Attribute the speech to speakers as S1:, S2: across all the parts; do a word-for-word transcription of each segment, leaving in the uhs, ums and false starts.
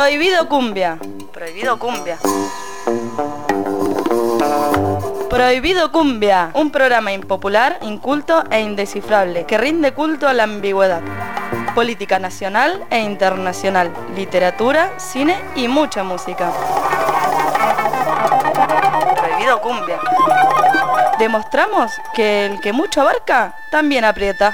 S1: Prohibido cumbia. Prohibido cumbia. Prohibido cumbia, un programa impopular, inculto e indescifrable que rinde culto a la ambigüedad. Política nacional e internacional, literatura, cine y mucha música. Prohibido cumbia. Demostramos que el que mucho abarca también aprieta.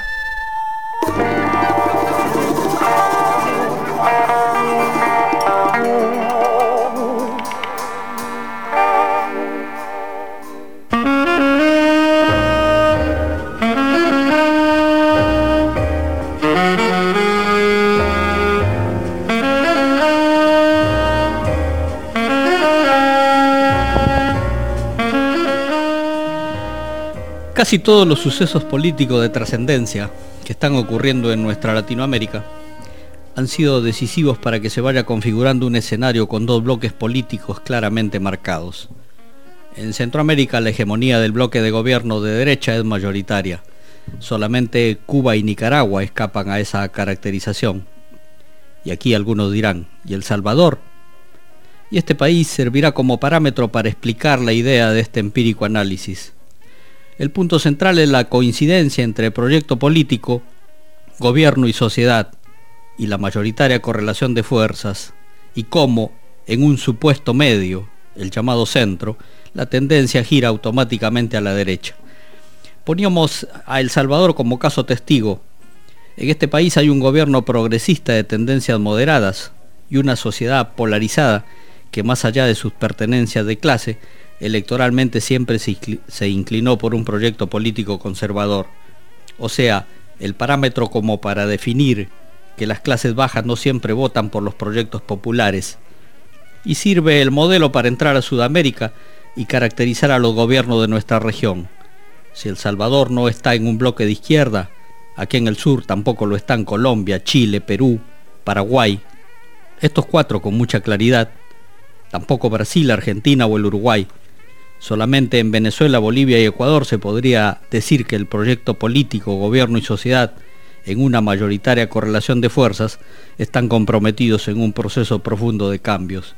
S2: Casi todos los sucesos políticos de trascendencia que están ocurriendo en nuestra Latinoamérica han sido decisivos para que se vaya configurando un escenario con dos bloques políticos claramente marcados. En Centroamérica la hegemonía del bloque de gobierno de derecha es mayoritaria. Solamente Cuba y Nicaragua escapan a esa caracterización. Y aquí algunos dirán, ¿y El Salvador? Y este país servirá como parámetro para explicar la idea de este empírico análisis. El punto central es la coincidencia entre proyecto político, gobierno y sociedad, y la mayoritaria correlación de fuerzas, y cómo, en un supuesto medio, el llamado centro, la tendencia gira automáticamente a la derecha. Poníamos a El Salvador como caso testigo. En este país hay un gobierno progresista de tendencias moderadas y una sociedad polarizada que, más allá de sus pertenencias de clase, electoralmente siempre se inclinó por un proyecto político conservador. O sea, el parámetro como para definir que las clases bajas no siempre votan por los proyectos populares. Y sirve el modelo para entrar a Sudamérica y caracterizar a los gobiernos de nuestra región. Si El Salvador no está en un bloque de izquierda, aquí en el sur tampoco lo están Colombia, Chile, Perú, Paraguay. Estos cuatro con mucha claridad. Tampoco Brasil, Argentina o el Uruguay. Solamente en Venezuela, Bolivia y Ecuador se podría decir que el proyecto político, gobierno y sociedad, en una mayoritaria correlación de fuerzas, están comprometidos en un proceso profundo de cambios.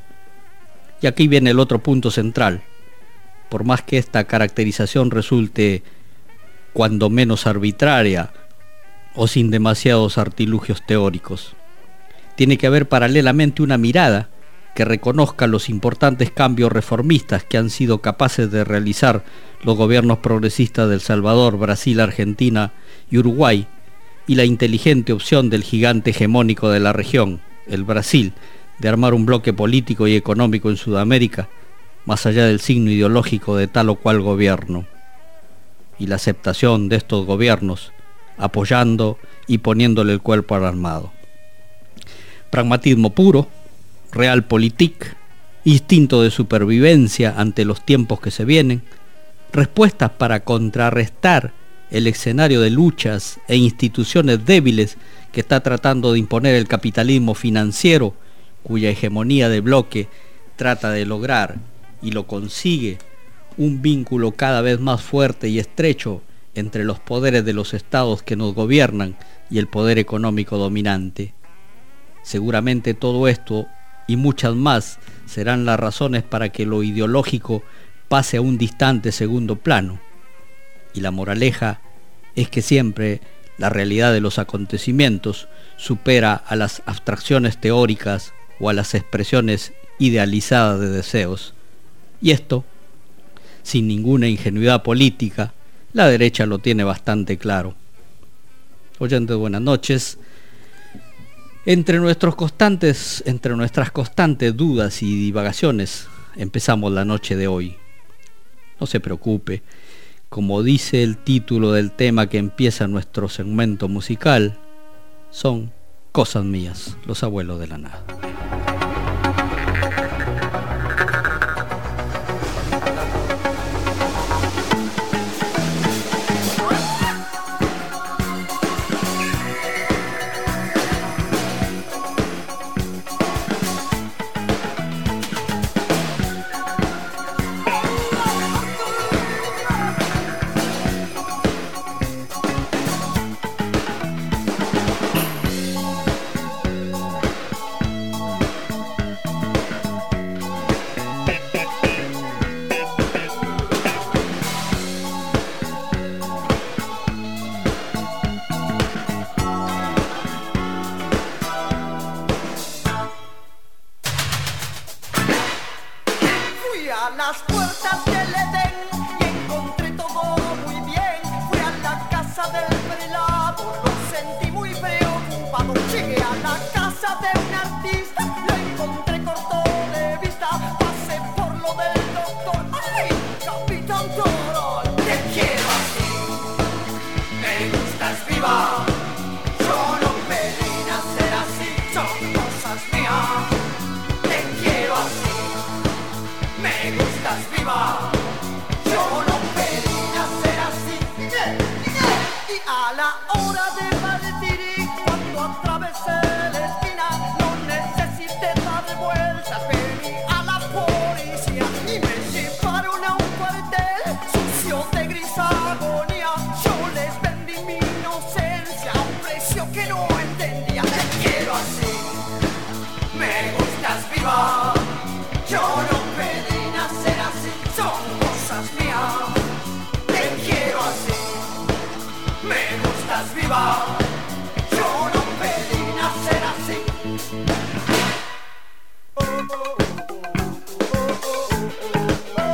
S2: Y aquí viene el otro punto central. Por más que esta caracterización resulte cuando menos arbitraria o sin demasiados artilugios teóricos, tiene que haber paralelamente una mirada que reconozca los importantes cambios reformistas que han sido capaces de realizar los gobiernos progresistas de El Salvador, Brasil, Argentina y Uruguay, y la inteligente opción del gigante hegemónico de la región, el Brasil, de armar un bloque político y económico en Sudamérica, más allá del signo ideológico de tal o cual gobierno, y la aceptación de estos gobiernos, apoyando y poniéndole el cuerpo armado. Pragmatismo puro, realpolitik, instinto de supervivencia ante los tiempos que se vienen, respuestas para contrarrestar el escenario de luchas e instituciones débiles que está tratando de imponer el capitalismo financiero, cuya hegemonía de bloque trata de lograr, y lo consigue, un vínculo cada vez más fuerte y estrecho entre los poderes de los estados que nos gobiernan y el poder económico dominante. Seguramente todo esto y muchas más serán las razones para que lo ideológico pase a un distante segundo plano. Y la moraleja es que siempre la realidad de los acontecimientos supera a las abstracciones teóricas o a las expresiones idealizadas de deseos. Y esto, sin ninguna ingenuidad política, la derecha lo tiene bastante claro. Oyentes, buenas noches. Entre nuestros constantes, entre nuestras constantes dudas y divagaciones, empezamos la noche de hoy. No se preocupe, como dice el título del tema que empieza nuestro segmento musical, son cosas mías, los abuelos de la nada.
S3: Llegué a la casa de un artista, lo encontré corto de vista, pasé por lo del doctor. ¡Ay, Capitán Toro! Te quiero así, me gustas viva. Yo no pedí nacer así, son cosas mías. Te quiero así, me gustas viva. Yo no pedí nacer así. Y a la hora de partir, cuando atravesé la esquina, no necesité dar vueltas, pedí a la policía y me llevaron a un cuartel sucio de gris agonía. Yo les vendí mi inocencia a un precio que no entendía. Te quiero así, me gustas viva. Yo no pedí nacer así, son cosas mías. Te quiero así, me gustas viva. Yo no pedí nacer así. Oh, oh, oh, oh, oh, oh, oh.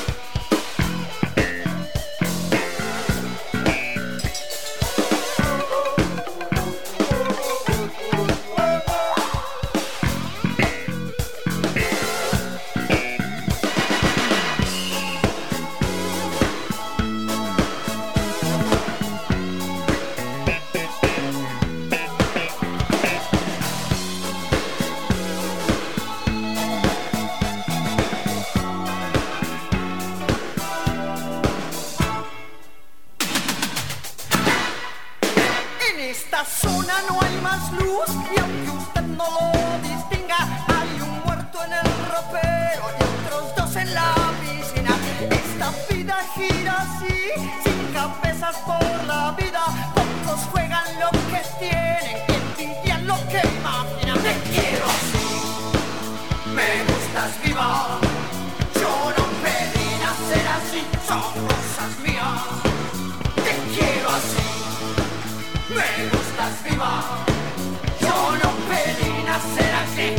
S3: En esta zona no hay más luz y aunque usted no lo distinga, hay un muerto en el ropero y otros dos en la piscina. Esta vida gira así, sin cabezas por la vida. Pocos juegan lo que tienen, envidian lo que imaginan. Te quiero así, me gustas viva. Yo no pedí nacer así, son cosas mías. Te quiero así, me gustas viva. Yo no pedí nacer así.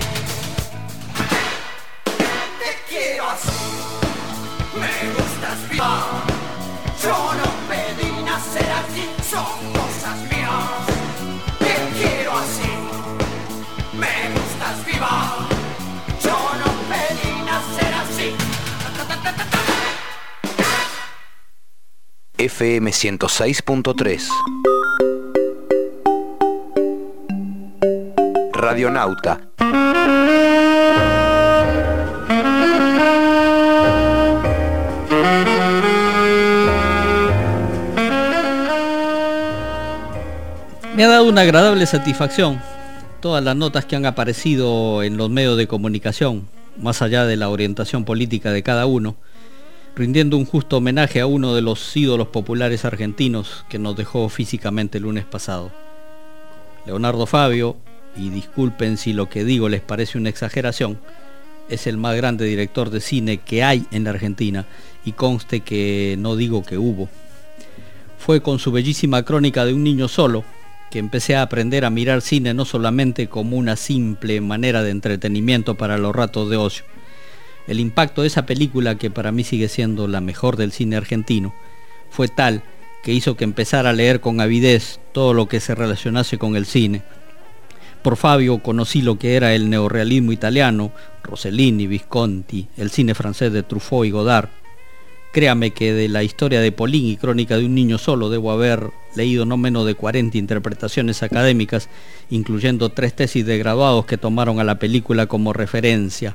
S3: Te quiero así, me gustas viva. Yo no pedí nacer así, son cosas mías. Te quiero así, me gustas viva. Yo no pedí nacer así.
S4: F M ciento seis punto tres Radionauta.
S2: Me ha dado una agradable satisfacción todas las notas que han aparecido en los medios de comunicación, más allá de la orientación política de cada uno, rindiendo un justo homenaje a uno de los ídolos populares argentinos que nos dejó físicamente el lunes pasado. Leonardo Fabio, y disculpen si lo que digo les parece una exageración, es el más grande director de cine que hay en la Argentina, y conste que no digo que hubo. Fue con su bellísima Crónica de un niño solo que empecé a aprender a mirar cine no solamente como una simple manera de entretenimiento para los ratos de ocio. El impacto de esa película, que para mí sigue siendo la mejor del cine argentino, fue tal que hizo que empezara a leer con avidez todo lo que se relacionase con el cine. Por Fabio conocí lo que era el neorrealismo italiano, Rossellini, Visconti, el cine francés de Truffaut y Godard. Créame que de la historia de Polín y Crónica de un niño solo debo haber leído no menos de cuarenta interpretaciones académicas, incluyendo tres tesis de graduados que tomaron a la película como referencia.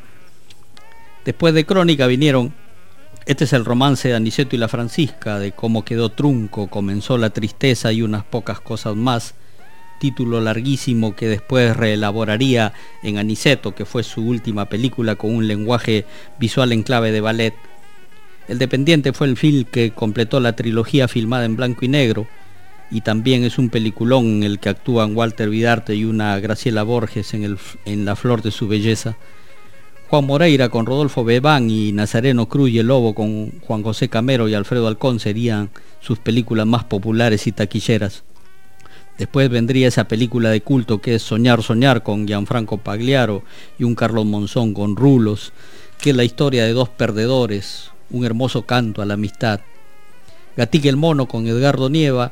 S2: Después de Crónica vinieron Este es el romance de Aniceto y la Francisca, de Cómo quedó trunco, comenzó la tristeza y unas pocas cosas más, título larguísimo que después reelaboraría en Aniceto, que fue su última película con un lenguaje visual en clave de ballet. El Dependiente fue el film que completó la trilogía filmada en blanco y negro, y también es un peliculón en el que actúan Walter Vidarte y una Graciela Borges en, el, en la flor de su belleza. Juan Moreira con Rodolfo Bebán y Nazareno Cruz y el Lobo con Juan José Camero y Alfredo Alcón serían sus películas más populares y taquilleras. Después vendría esa película de culto que es Soñar, Soñar con Gianfranco Pagliaro y un Carlos Monzón con Rulos, que es la historia de dos perdedores, un hermoso canto a la amistad. Gatica el mono con Edgardo Nieva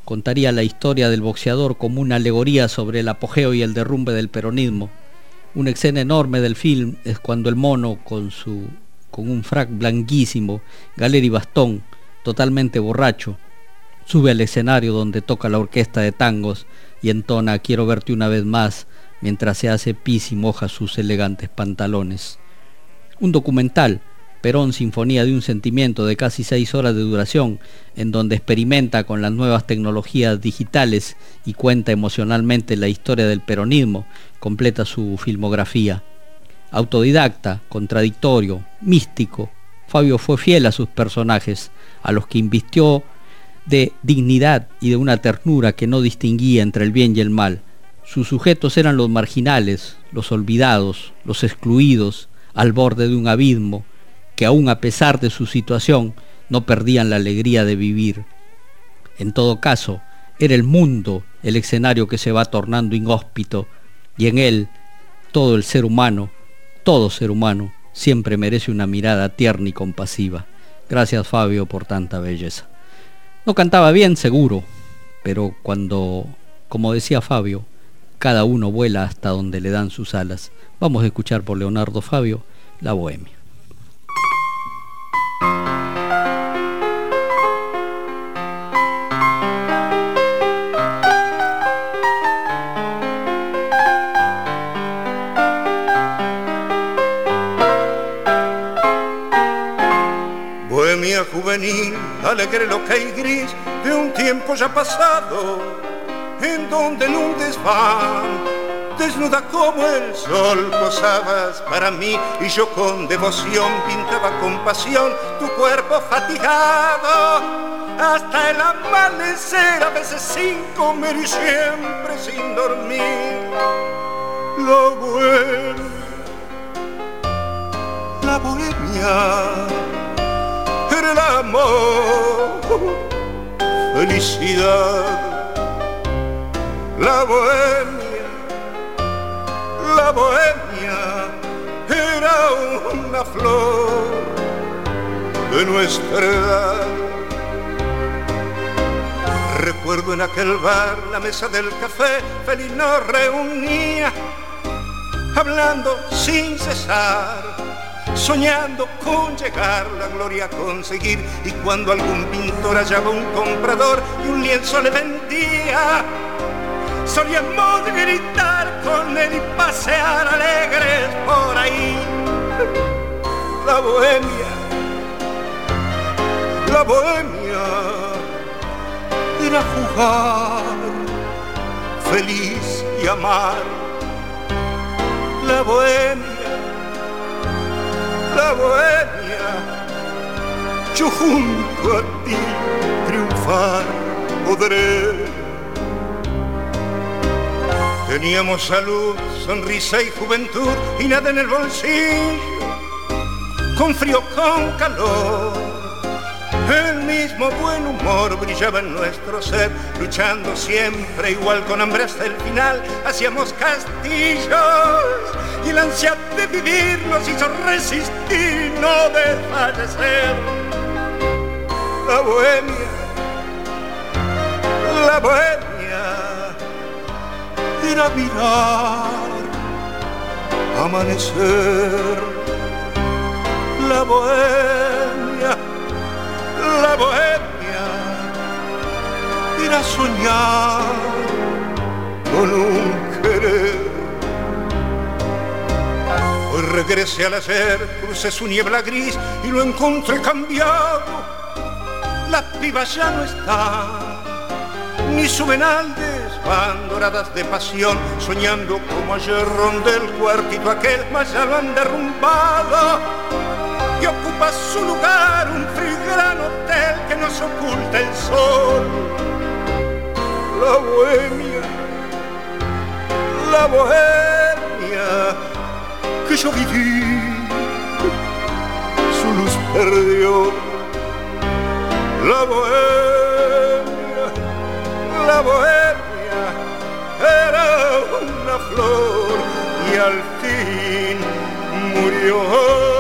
S2: contaría la historia del boxeador como una alegoría sobre el apogeo y el derrumbe del peronismo. Una escena enorme del film es cuando el mono, con su con un frac blanquísimo, galera y bastón, totalmente borracho, sube al escenario donde toca la orquesta de tangos y entona "Quiero verte una vez más", mientras se hace pis y moja sus elegantes pantalones. Un documental, Perón, Sinfonía de un Sentimiento, de casi seis horas de duración, en donde experimenta con las nuevas tecnologías digitales y cuenta emocionalmente la historia del peronismo, completa su filmografía. Autodidacta, contradictorio, místico, Fabio fue fiel a sus personajes, a los que invistió de dignidad y de una ternura que no distinguía entre el bien y el mal. Sus sujetos eran los marginales, los olvidados, los excluidos, al borde de un abismo, que aún a pesar de su situación no perdían la alegría de vivir. En todo caso, era el mundo el escenario que se va tornando inhóspito, y en él todo el ser humano, todo ser humano, siempre merece una mirada tierna y compasiva. Gracias, Fabio, por tanta belleza. No cantaba bien, seguro, pero cuando, como decía Fabio, cada uno vuela hasta donde le dan sus alas. Vamos a escuchar por Leonardo Fabio, La Bohemia.
S5: Bohemia juvenil, alegre, loca y gris de un tiempo ya pasado, en donde en un desván, desnuda como el sol, posabas para mí y yo con devoción pintaba con pasión tu cuerpo fatigado hasta el amanecer, a veces sin comer y siempre sin dormir. Lo bueno, la bohemia, era el amor, felicidad. La bohemia, la bohemia era una flor de nuestra edad. Recuerdo en aquel bar la mesa del café, feliz nos reunía, hablando sin cesar, soñando con llegar la gloria a conseguir. Y cuando algún pintor hallaba un comprador y un lienzo le vendía, solíamos gritar con él y pasear alegres por ahí. La bohemia, la bohemia era jugar, feliz y amar. La bohemia, la bohemia, yo junto a ti triunfar podré. Teníamos salud, sonrisa y juventud y nada en el bolsillo, con frío, con calor. El mismo buen humor brillaba en nuestro ser, luchando siempre igual con hambre hasta el final. Hacíamos castillos y la ansia de vivir nos hizo resistir, no desfallecer. La bohemia, la bohemia era mirar, amanecer. La bohemia, la bohemia era soñar con un querer. Hoy regresé al ayer, crucé su niebla gris y lo encontré cambiado. Las pibas ya no están, ni suben al desván, doradas de pasión, soñando como ayer ronde el cuartito aquel, mas ya lo han derrumbado. Y ocupa su lugar un gran hotel que nos oculta el sol. La bohemia, la bohemia que yo viví, su luz perdió. La bohemia, la bohemia era una flor y al fin murió.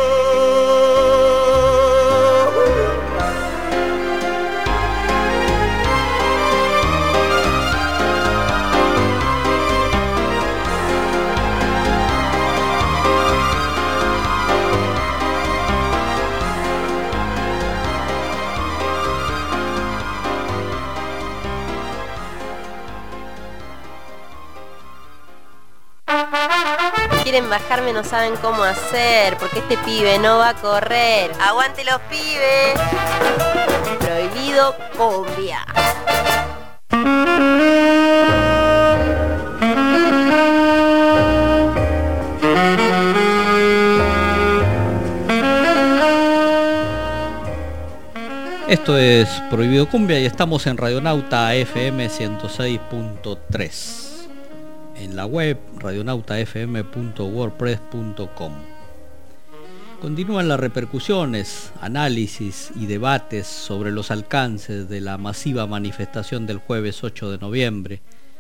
S6: quieren bajarme no saben cómo hacer, porque este pibe no va a correr. ¡Aguante los pibes! Prohibido cumbia.
S2: Esto es Prohibido Cumbia y estamos en Radionauta F M ciento seis punto tres, en la web radionauta f m punto wordpress punto com. Continúan las repercusiones, análisis y debates sobre los alcances de la masiva manifestación del jueves ocho de noviembre.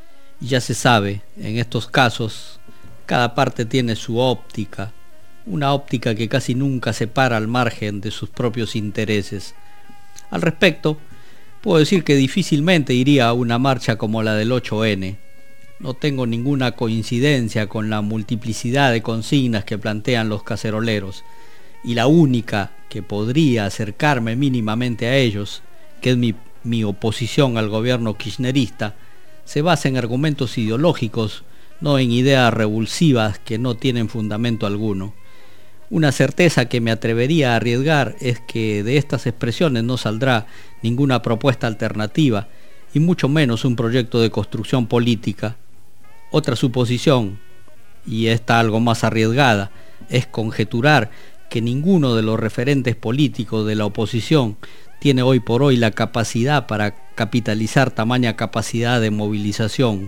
S2: Y ya se sabe, en estos casos, cada parte tiene su óptica, una óptica que casi nunca se para al margen de sus propios intereses. Al respecto, puedo decir que difícilmente iría a una marcha como la del ocho ene. No tengo ninguna coincidencia con la multiplicidad de consignas que plantean los caceroleros, y la única que podría acercarme mínimamente a ellos, que es mi, mi oposición al gobierno kirchnerista, se basa en argumentos ideológicos, no en ideas revulsivas que no tienen fundamento alguno. Una certeza que me atrevería a arriesgar es que de estas expresiones no saldrá ninguna propuesta alternativa y mucho menos un proyecto de construcción política. Otra suposición, y esta algo más arriesgada, es conjeturar que ninguno de los referentes políticos de la oposición tiene hoy por hoy la capacidad para capitalizar tamaña capacidad de movilización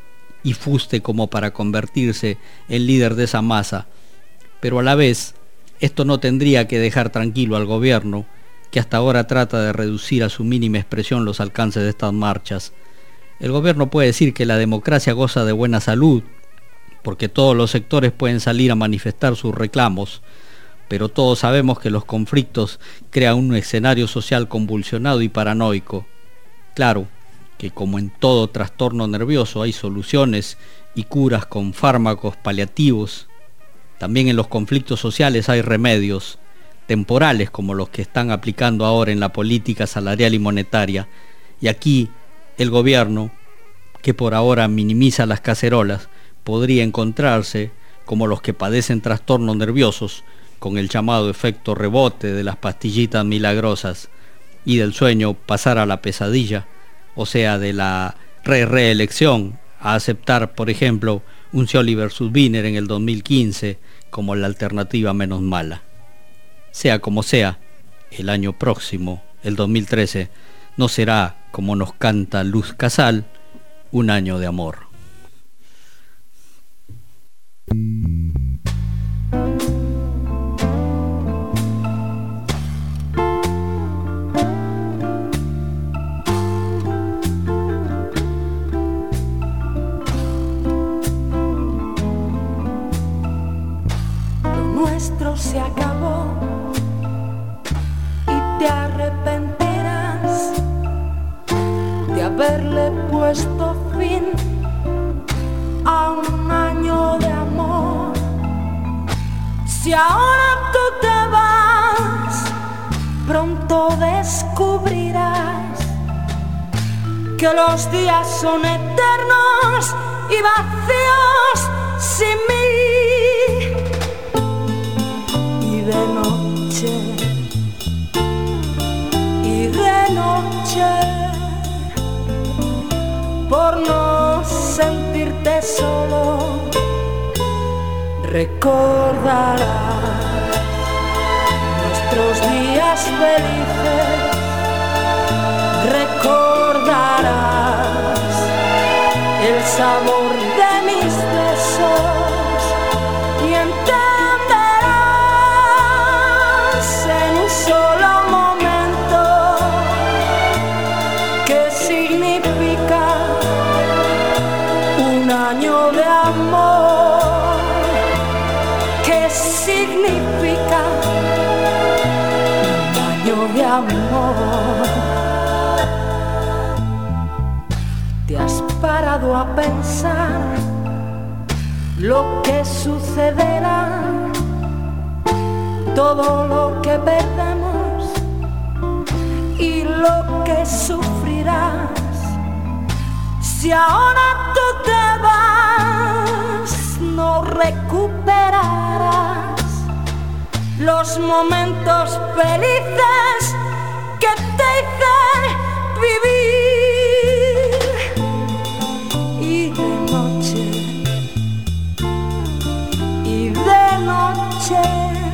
S2: y fuste como para convertirse en líder de esa masa. Pero a la vez, esto no tendría que dejar tranquilo al gobierno, que hasta ahora trata de reducir a su mínima expresión los alcances de estas marchas. El gobierno puede decir que la democracia goza de buena salud, porque todos los sectores pueden salir a manifestar sus reclamos, pero todos sabemos que los conflictos crean un escenario social convulsionado y paranoico. Claro, que como en todo trastorno nervioso hay soluciones y curas con fármacos paliativos, también en los conflictos sociales hay remedios temporales como los que están aplicando ahora en la política salarial y monetaria. Y aquí el gobierno, que por ahora minimiza las cacerolas, podría encontrarse como los que padecen trastornos nerviosos con el llamado efecto rebote de las pastillitas milagrosas y del sueño pasar a la pesadilla, o sea, de la re-reelección a aceptar, por ejemplo, un Scioli versus Wiener en el dos mil quince como la alternativa menos mala. Sea como sea, el año próximo, el dos mil trece, no será, como nos canta Luz Casal, un año de amor.
S7: Se acabó y te arrepentirás de haberle puesto fin a un año de amor. Si ahora tú te vas, pronto descubrirás que los días son eternos y vacíos sin mí. De noche y de noche, por no sentirte solo, recordarás nuestros días felices, recordarás el sabor de mis besos y entenderás en un solo momento qué significa un año de amor, qué significa un año de amor. ¿Te has parado a pensar lo que sucederá? Todo lo que perdemos y lo que sufrirás. Si ahora tú te vas, no recuerdas recuperarás los momentos felices que te hice vivir. Y de noche, y de noche,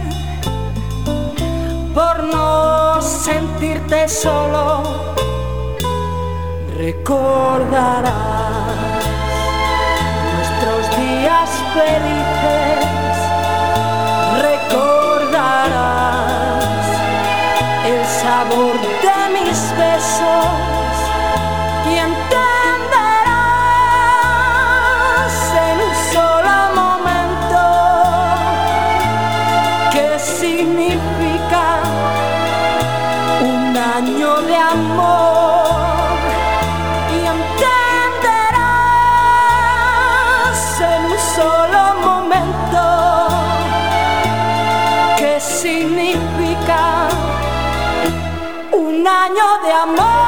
S7: por no sentirte solo, recordarás nuestros días felices, recordarás el sabor de mis besos y entenderás en un solo momento qué significa un año de amor, y entenderás en un solo momento qué significa un año de amor.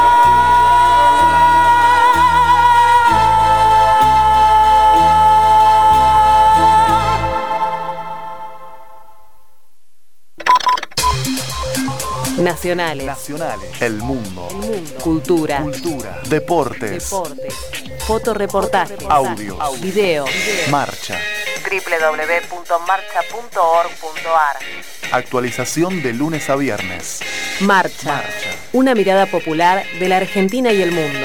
S8: Nacionales.
S9: Nacionales. El mundo.
S8: El mundo. Cultura.
S9: Cultura. Deportes.
S8: Deportes. Fotoreportajes.
S9: Audios.
S8: Video.
S9: Marcha.
S8: doble u doble u doble u punto marcha punto org punto a r.
S9: Actualización de lunes a viernes.
S8: Marcha.
S9: Marcha.
S8: Una mirada popular de la Argentina y el mundo.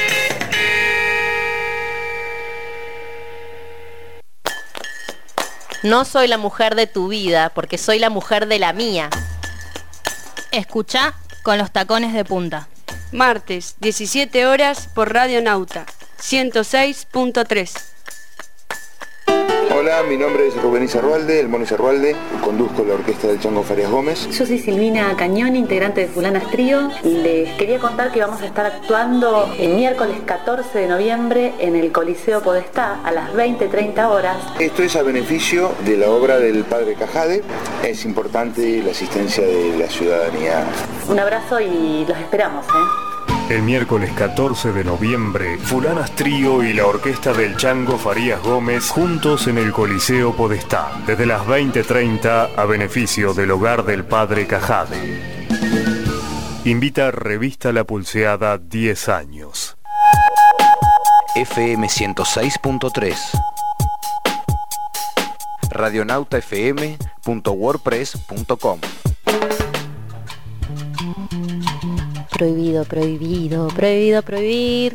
S6: No soy la mujer de tu vida, porque soy la mujer de la mía.
S10: Escuchá con los tacones de punta.
S11: Martes, diecisiete horas por Radio Nauta, ciento seis punto tres.
S12: Hola, mi nombre es Rubén Izarrualde, el Mono Izarrualde, conduzco la orquesta del Chango Farias Gómez.
S13: Yo soy Silvina Cañón, integrante de Fulanas Trío. Les quería contar que vamos a estar actuando el miércoles catorce de noviembre en el Coliseo Podestá a las veinte treinta horas.
S12: Esto es a beneficio de la obra del Padre Cajade. Es importante la asistencia de la ciudadanía.
S13: Un abrazo y los esperamos, ¿eh?
S14: El miércoles catorce de noviembre, Fulanas Trío y la orquesta del Chango Farias Gómez juntos en el Coliseo Podestá, desde las veinte treinta a beneficio del Hogar del Padre Cajade. Invita Revista La Pulseada diez años.
S4: F M ciento seis punto tres. radionauta f m punto wordpress punto com.
S6: Prohibido, prohibido, prohibido, prohibir.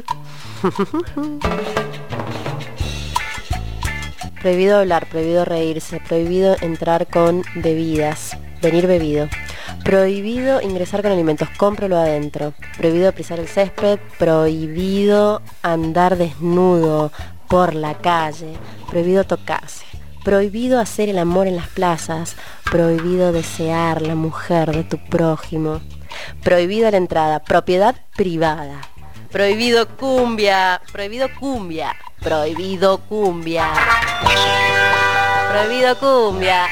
S6: Prohibido hablar, prohibido reírse, prohibido entrar con bebidas, venir bebido. Prohibido ingresar con alimentos, cómpralo adentro. Prohibido pisar el césped, prohibido andar desnudo por la calle, prohibido tocarse. Prohibido hacer el amor en las plazas, prohibido desear la mujer de tu prójimo. Prohibido la entrada, propiedad privada. Prohibido cumbia, prohibido cumbia, prohibido cumbia. Prohibido cumbia.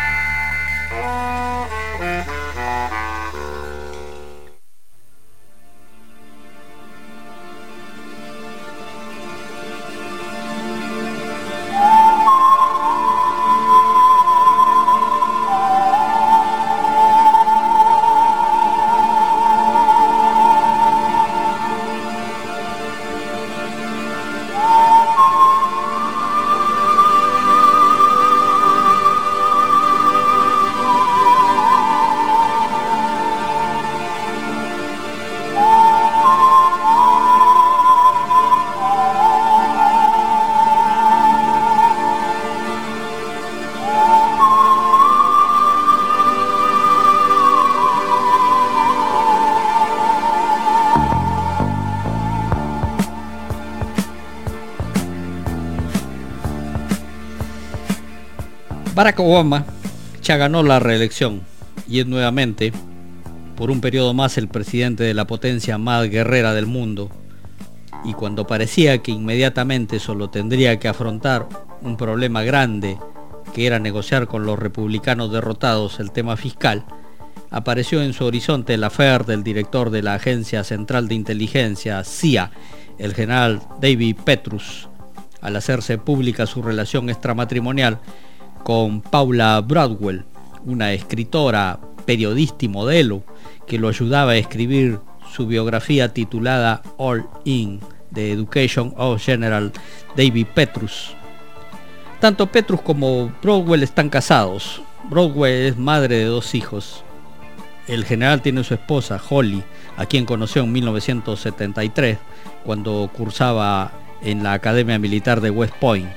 S2: Barack Obama ya ganó la reelección y es nuevamente, por un periodo más, el presidente de la potencia más guerrera del mundo. Y cuando parecía que inmediatamente solo tendría que afrontar un problema grande, que era negociar con los republicanos derrotados el tema fiscal, apareció en su horizonte el affair del director de la Agencia Central de Inteligencia, C I A, el general David Petraeus, al hacerse pública su relación extramatrimonial con Paula Broadwell, una escritora, periodista y modelo que lo ayudaba a escribir su biografía titulada All In, The Education of General David Petrus. Tanto Petrus como Broadwell están casados. Broadwell es madre de dos hijos. El general tiene su esposa, Holly, a quien conoció en mil novecientos setenta y tres, cuando cursaba en la Academia Militar de West Point.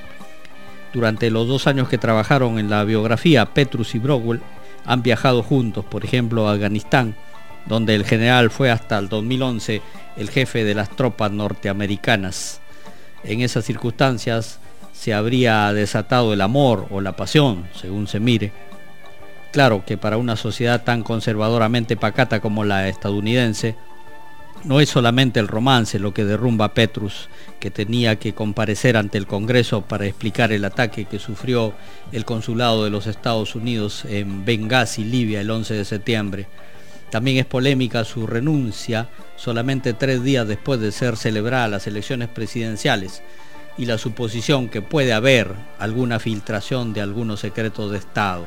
S2: Durante los dos años que trabajaron en la biografía, Petrus y Broadwell han viajado juntos, por ejemplo, a Afganistán, donde el general fue hasta el dos mil once el jefe de las tropas norteamericanas. En esas circunstancias se habría desatado el amor o la pasión, según se mire. Claro que para una sociedad tan conservadoramente pacata como la estadounidense, no es solamente el romance lo que derrumba a Petrus, que tenía que comparecer ante el Congreso para explicar el ataque que sufrió el consulado de los Estados Unidos en Benghazi, Libia, el once de septiembre. También es polémica su renuncia solamente tres días después de ser celebradas las elecciones presidenciales y la suposición que puede haber alguna filtración de algunos secretos de Estado.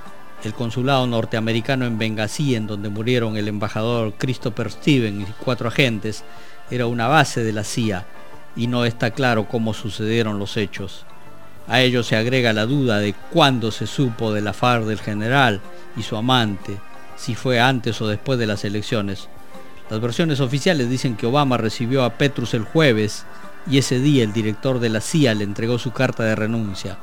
S2: El consulado norteamericano en Benghazi, en donde murieron el embajador Christopher Stevens y cuatro agentes, era una base de la C I A y no está claro cómo sucedieron los hechos. A ello se agrega la duda de cuándo se supo de la farra del general y su amante, si fue antes o después de las elecciones. Las versiones oficiales dicen que Obama recibió a Petrus el jueves y ese día el director de la C I A le entregó su carta de renuncia.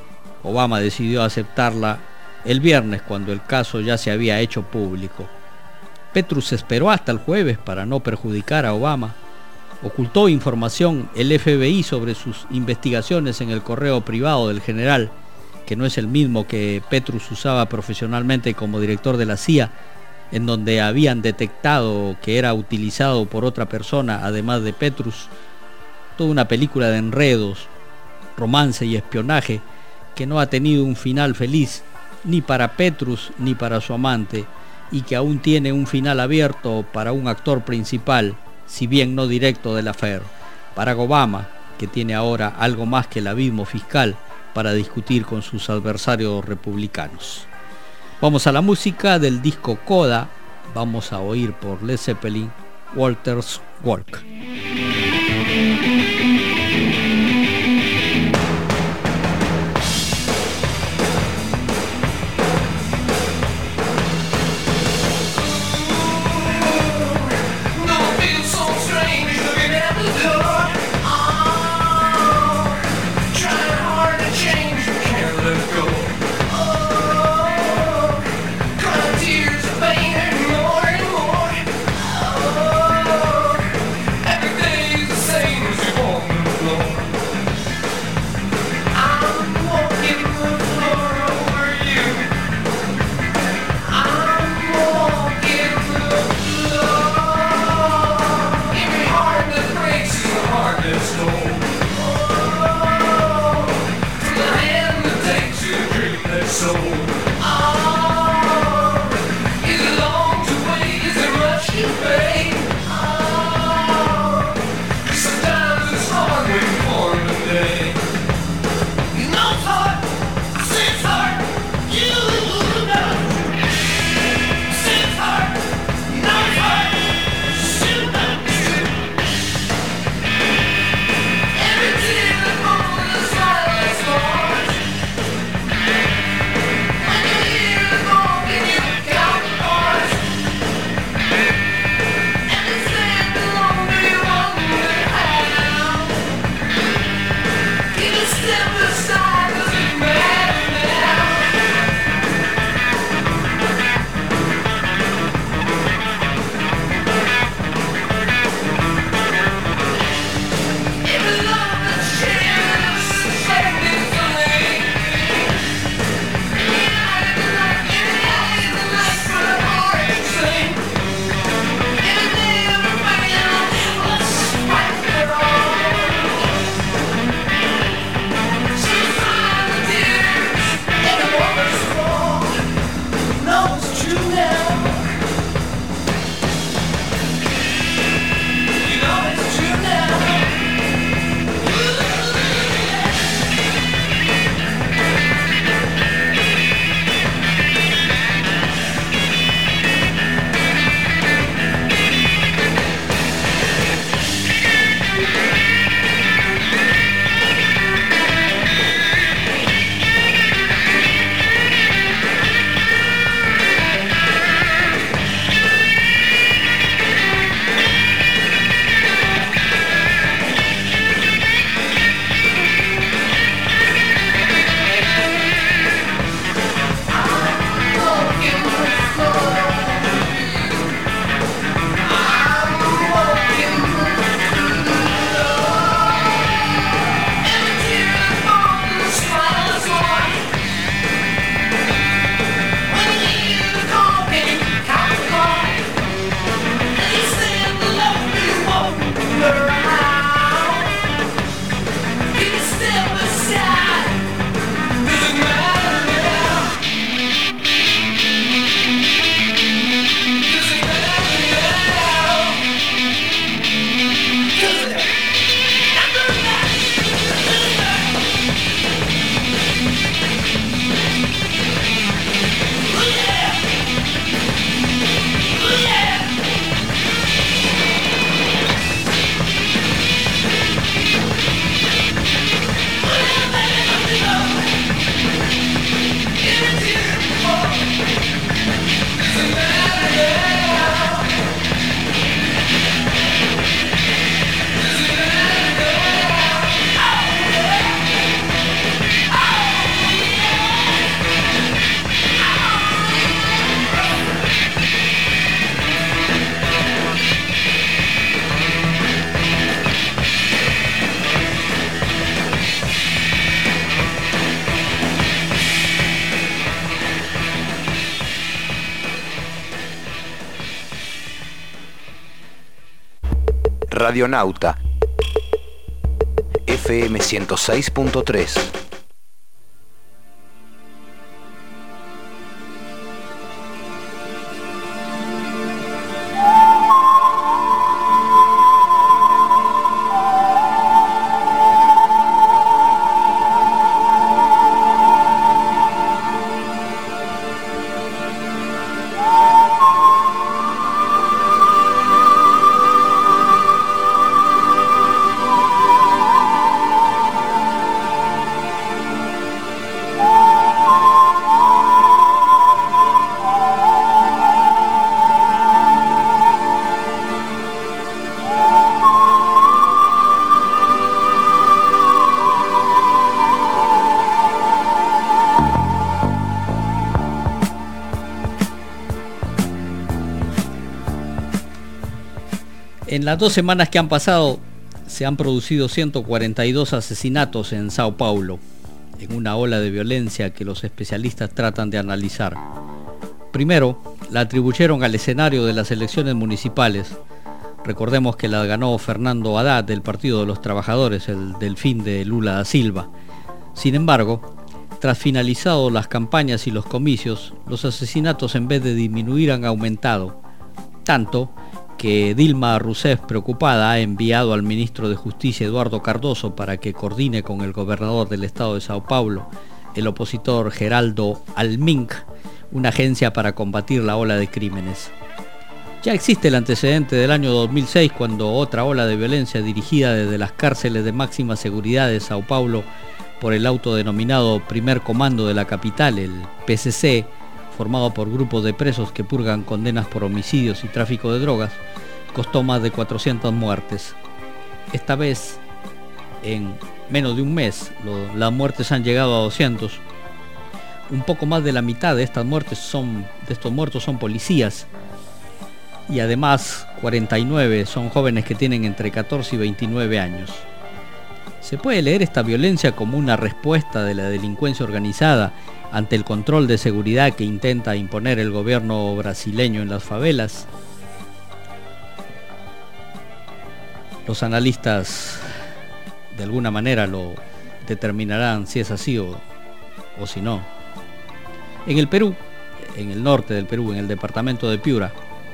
S2: Obama decidió aceptarla el viernes, cuando el caso ya se había hecho público. Petrus esperó hasta el jueves para no perjudicar a Obama. Ocultó información el F B I sobre sus investigaciones en el correo privado del general, que no es el mismo que Petrus usaba profesionalmente como director de la C I A, en donde habían detectado que era utilizado por otra persona además de Petrus. Toda una película de enredos, romance y espionaje que no ha tenido un final feliz ni para Petrus ni para su amante, y que aún tiene un final abierto para un actor principal, si bien no directo del affair, Barack Obama, que tiene ahora algo más que el abismo fiscal para discutir con sus adversarios republicanos. Vamos a la música del disco Coda. Vamos a oír por Led Zeppelin Walter's Walk.
S3: Every
S4: Radionauta F M ciento seis punto tres.
S2: En las dos semanas que han pasado se han producido ciento cuarenta y dos asesinatos en Sao Paulo, en una ola de violencia que los especialistas tratan de analizar. Primero, la atribuyeron al escenario de las elecciones municipales. Recordemos que la ganó Fernando Haddad del Partido de los Trabajadores, el delfín de Lula da Silva. Sin embargo, tras finalizado las campañas y los comicios, los asesinatos en vez de disminuir han aumentado, tanto que Dilma Rousseff, preocupada, ha enviado al ministro de Justicia Eduardo Cardoso para que coordine con el gobernador del estado de Sao Paulo, el opositor Geraldo Almink, una agencia para combatir la ola de crímenes. Ya existe el antecedente del año dos mil seis, cuando otra ola de violencia dirigida desde las cárceles de máxima seguridad de Sao Paulo por el autodenominado Primer Comando de la capital, el P C C, formado por grupos de presos que purgan condenas por homicidios y tráfico de drogas, costó más de cuatrocientas muertes. Esta vez, en menos de un mes, lo, las muertes han llegado a doscientos. Un poco más de la mitad de estas muertes son, de estos muertos son policías, y además cuarenta y nueve son jóvenes que tienen entre catorce y veintinueve años. ¿Se puede leer esta violencia como una respuesta de la delincuencia organizada ante el control de seguridad que intenta imponer el gobierno brasileño en las favelas? Los analistas de alguna manera lo determinarán si es así o, o si no. En el Perú, en el norte del Perú, en el departamento de Piura,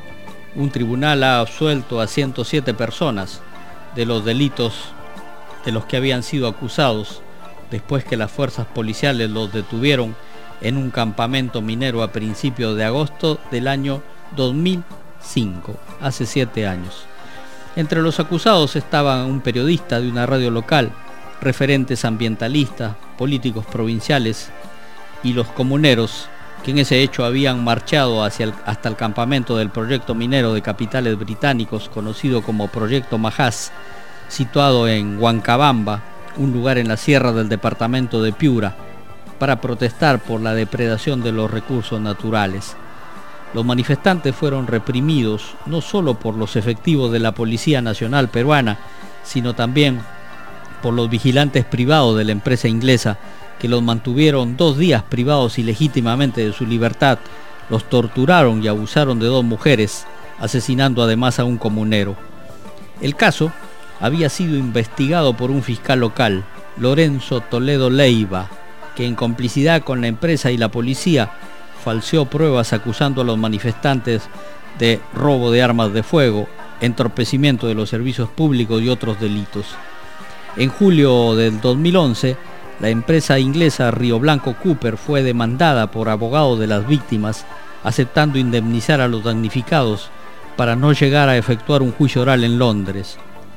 S2: un tribunal ha absuelto a ciento siete personas de los delitos de los que habían sido acusados después que las fuerzas policiales los detuvieron en un campamento minero a principios de agosto del año dos mil cinco, hace siete años. Entre los acusados estaban un periodista de una radio local, referentes ambientalistas, políticos provinciales y los comuneros que en ese hecho habían marchado hacia el, hasta el campamento del proyecto minero de capitales británicos conocido como Proyecto Majás, situado en Huancabamba, un lugar en la sierra del departamento de Piura, para protestar por la depredación de los recursos naturales. Los manifestantes fueron reprimidos no solo por los efectivos de la Policía Nacional Peruana, sino también por los vigilantes privados de la empresa inglesa, que los mantuvieron dos días privados ilegítimamente de su libertad, los torturaron y abusaron de dos mujeres, asesinando además a un comunero. El caso había sido investigado por un fiscal local, Lorenzo Toledo Leiva, que en complicidad con la empresa y la policía falseó pruebas acusando a los manifestantes de robo de armas de fuego, entorpecimiento de los servicios públicos y otros delitos. En julio del dos mil once, la empresa inglesa Río Blanco Cooper fue demandada por abogados de las víctimas, aceptando indemnizar a los damnificados para no llegar a efectuar un juicio oral en Londres.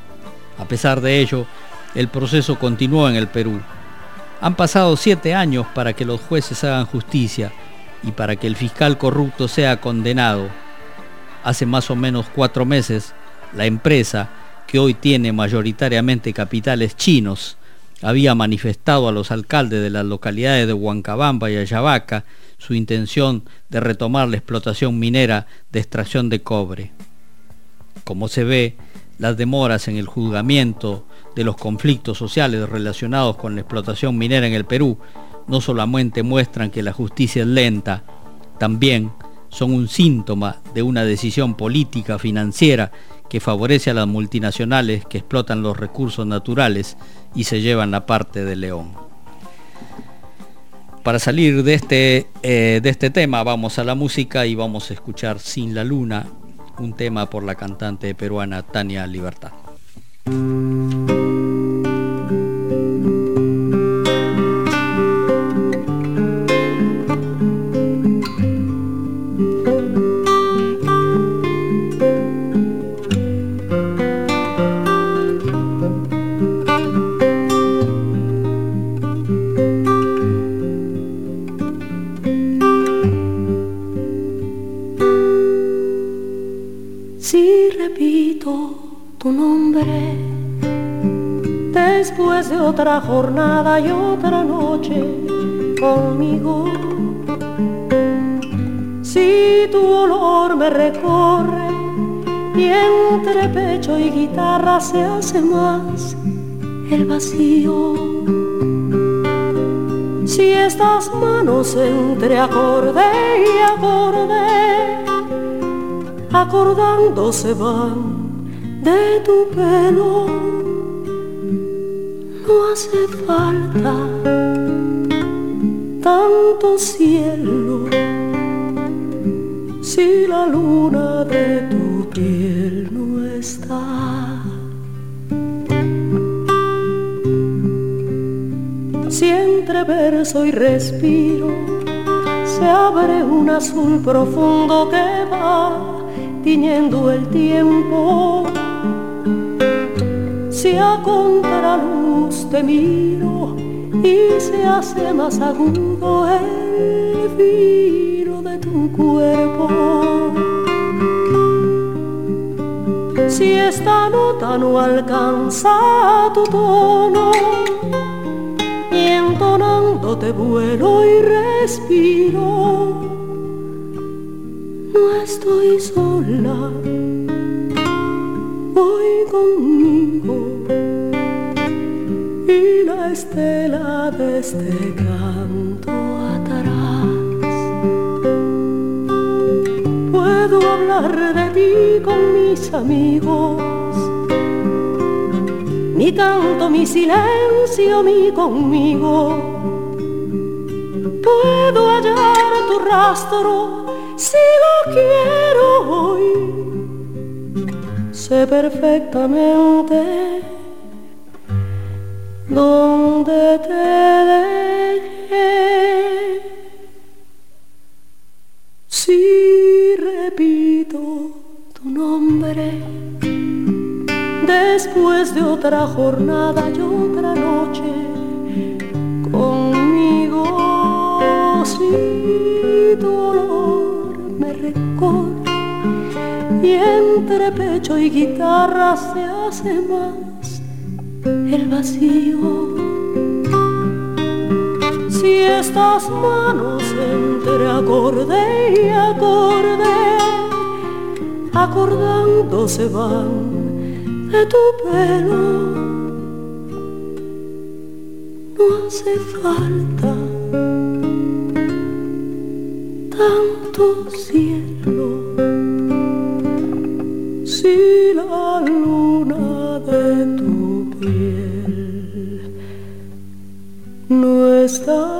S2: A pesar de ello, el proceso continuó en el Perú. Han pasado siete años para que los jueces hagan justicia y para que el fiscal corrupto sea condenado. Hace más o menos cuatro meses, la empresa, que hoy tiene mayoritariamente capitales chinos, había manifestado a los alcaldes de las localidades de Huancabamba y Ayabaca su intención de retomar la explotación minera de extracción de cobre. Como se ve, las demoras en el juzgamiento de los conflictos sociales relacionados con la explotación minera en el Perú no solamente muestran que la justicia es lenta, también son un síntoma de una decisión política financiera que favorece a las multinacionales que explotan los recursos naturales y se llevan la parte del león. Para salir de este, eh, de este tema vamos a la música y vamos a escuchar Sin la Luna, un tema por la cantante peruana Tania Libertad.
S7: Si repito tu nombre después de otra jornada y otra noche conmigo, si tu olor me recorre y entre pecho y guitarra se hace más el vacío, si estas manos entre acorde y acorde acordándose van de tu pelo, no hace falta tanto cielo si la luna de tu piel no está. Si entre verso y respiro se abre un azul profundo que va tiñendo el tiempo, si a contraluz te miro y se hace más agudo el vino de tu cuerpo, si esta nota no alcanza tu tono y entonándote vuelo y respiro, no estoy sola, voy conmigo y la estela de este canto atarás. Puedo hablar de ti con mis amigos, mi canto, mi silencio, mi conmigo. Puedo hallar tu rastro si lo quiero hoy, sé perfectamente dónde te dejé. Si repito tu nombre después de otra jornada y otra noche conmigo, si tu olor me recorre y entre pecho y guitarra se hace más el vacío, si estas manos entre acorde y acorde acordándose van de tu pelo, no hace falta tanto cielo si la luna de tu piel no está.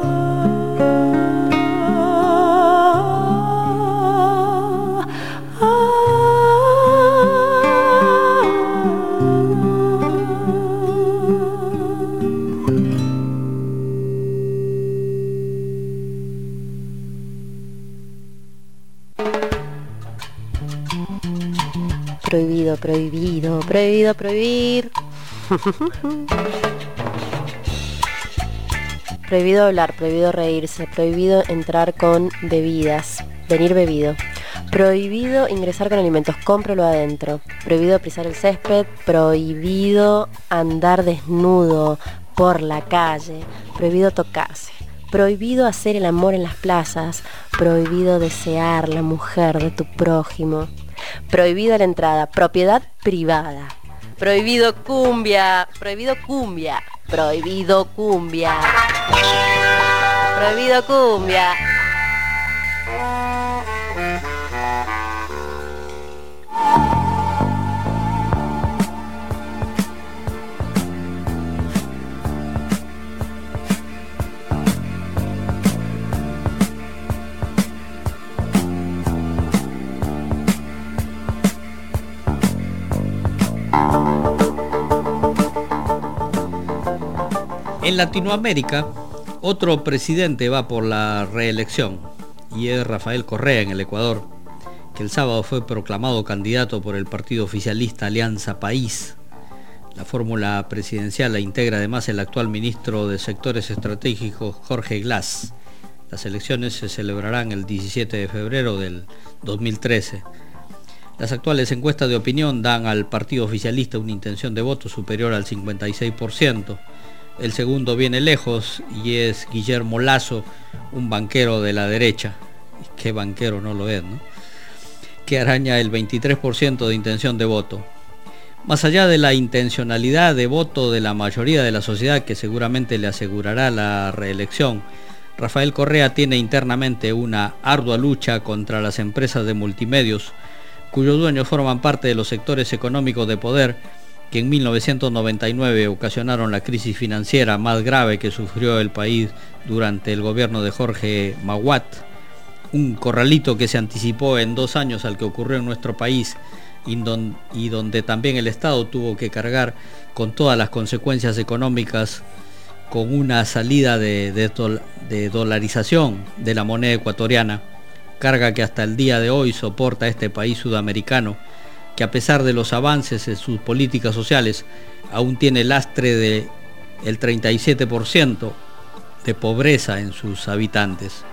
S6: Prohibido, prohibido, prohibido, prohibir. Prohibido hablar, prohibido reírse, prohibido entrar con bebidas, venir bebido. Prohibido ingresar con alimentos, cómpralo adentro. Prohibido pisar el césped, prohibido andar desnudo por la calle, prohibido tocarse. Prohibido hacer el amor en las plazas, prohibido desear la mujer de tu prójimo. Prohibida la entrada, propiedad privada. Prohibido cumbia, prohibido cumbia, prohibido cumbia, prohibido cumbia.
S2: En Latinoamérica, otro presidente va por la reelección y es Rafael Correa en el Ecuador, que el sábado fue proclamado candidato por el partido oficialista Alianza País. La fórmula presidencial la integra además el actual ministro de Sectores Estratégicos Jorge Glass. Las elecciones se celebrarán el diecisiete de febrero del dos mil trece. Las actuales encuestas de opinión dan al partido oficialista una intención de voto superior al cincuenta y seis por ciento. El segundo viene lejos y es Guillermo Lasso, un banquero de la derecha. ¿Qué banquero no lo es, no? Que araña el veintitrés por ciento de intención de voto. Más allá de la intencionalidad de voto de la mayoría de la sociedad, que seguramente le asegurará la reelección, Rafael Correa tiene internamente una ardua lucha contra las empresas de multimedios, cuyos dueños forman parte de los sectores económicos de poder que en mil novecientos noventa y nueve ocasionaron la crisis financiera más grave que sufrió el país durante el gobierno de Jorge Maguat, un corralito que se anticipó en dos años al que ocurrió en nuestro país y, don, y donde también el Estado tuvo que cargar con todas las consecuencias económicas, con una salida de, de, de dolarización de la moneda ecuatoriana, carga que hasta el día de hoy soporta este país sudamericano, que a pesar de los avances en sus políticas sociales, aún tiene el lastre del treinta y siete por ciento de pobreza en sus habitantes.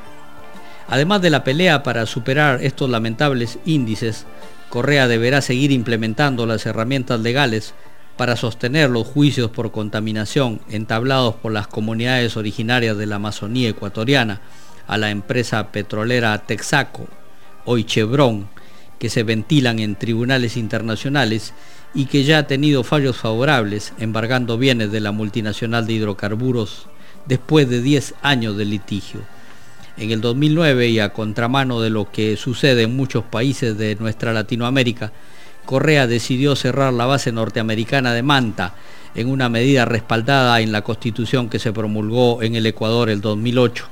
S2: Además de la pelea para superar estos lamentables índices, Correa deberá seguir implementando las herramientas legales para sostener los juicios por contaminación entablados por las comunidades originarias de la Amazonía ecuatoriana a la empresa petrolera Texaco, hoy Chevron, que se ventilan en tribunales internacionales y que ya ha tenido fallos favorables embargando bienes de la multinacional de hidrocarburos después de diez años de litigio. En el dos mil nueve, y a contramano de lo que sucede en muchos países de nuestra Latinoamérica, Correa decidió cerrar la base norteamericana de Manta en una medida respaldada en la Constitución que se promulgó en el Ecuador el dos mil ocho.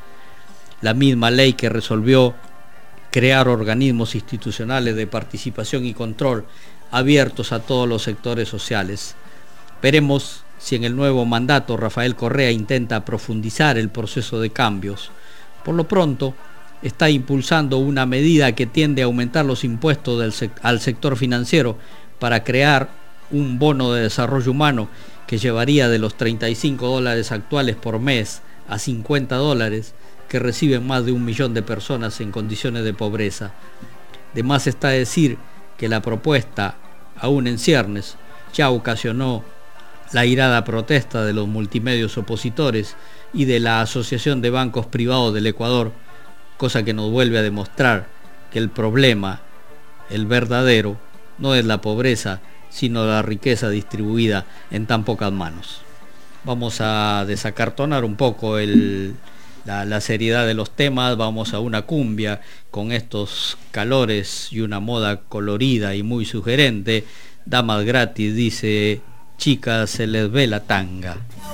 S2: La misma ley que resolvió crear organismos institucionales de participación y control abiertos a todos los sectores sociales. Veremos si en el nuevo mandato Rafael Correa intenta profundizar el proceso de cambios. Por lo pronto, está impulsando una medida que tiende a aumentar los impuestos del sec- al sector financiero para crear un bono de desarrollo humano que llevaría de los treinta y cinco dólares actuales por mes a cincuenta dólares, que reciben más de un millón de personas en condiciones de pobreza. De más está decir que la propuesta, aún en ciernes, ya ocasionó la irada protesta de los multimedios opositores y de la Asociación de Bancos Privados del Ecuador, cosa que nos vuelve a demostrar que el problema, el verdadero, no es la pobreza, sino la riqueza distribuida en tan pocas manos. Vamos a desacartonar un poco el... La, la seriedad de los temas, vamos a una cumbia con estos calores y una moda colorida y muy sugerente. Damas gratis, dice, chicas, se les ve la tanga.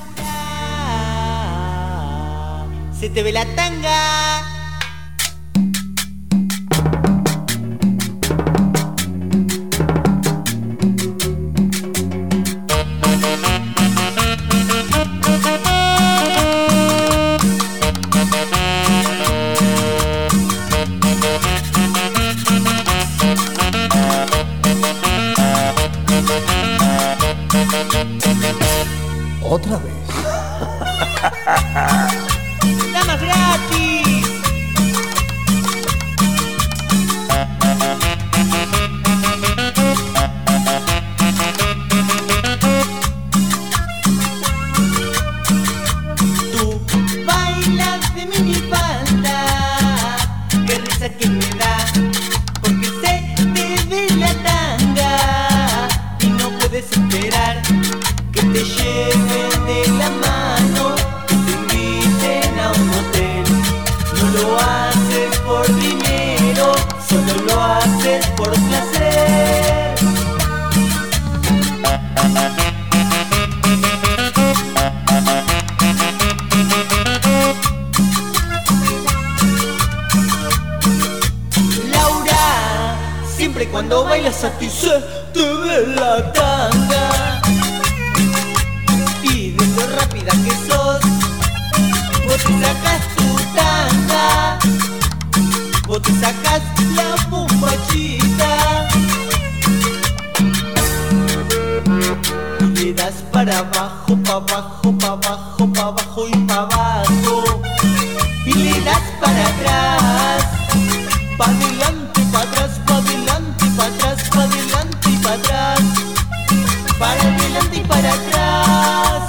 S15: Se te ve la tanga.
S3: Otra vez.
S15: ¡Damas gratis!
S3: Tú bailas de minifalda, qué risa que me da, porque se te ve la tanga y no puedes esperar que te lleven de la mano, que te inviten a un hotel. No lo haces por dinero, solo lo haces por placer. Laura, siempre cuando bailas a ti se te ve la tanga. Y de lo rápida que sos,
S15: abajo, pa' abajo y pa' abajo. Y le das para atrás, pa' adelante, pa' atrás, pa' adelante, pa' atrás, pa' adelante y pa' atrás, para adelante y para atrás.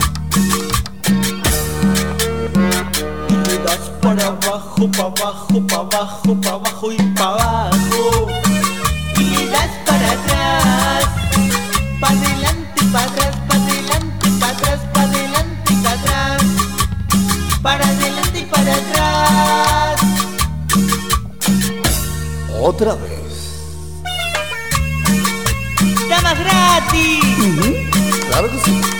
S15: Y le das para abajo, pa' abajo, pa' abajo, pa' abajo y pa' abajo. Y le das para atrás, pa' adelante, pa' atrás, pa' adelante, pa' atrás, pa' adelante y pa' atrás, para adelante y para atrás.
S16: Otra vez.
S15: ¡Damas gratis!
S16: Uh-huh. Claro que sí.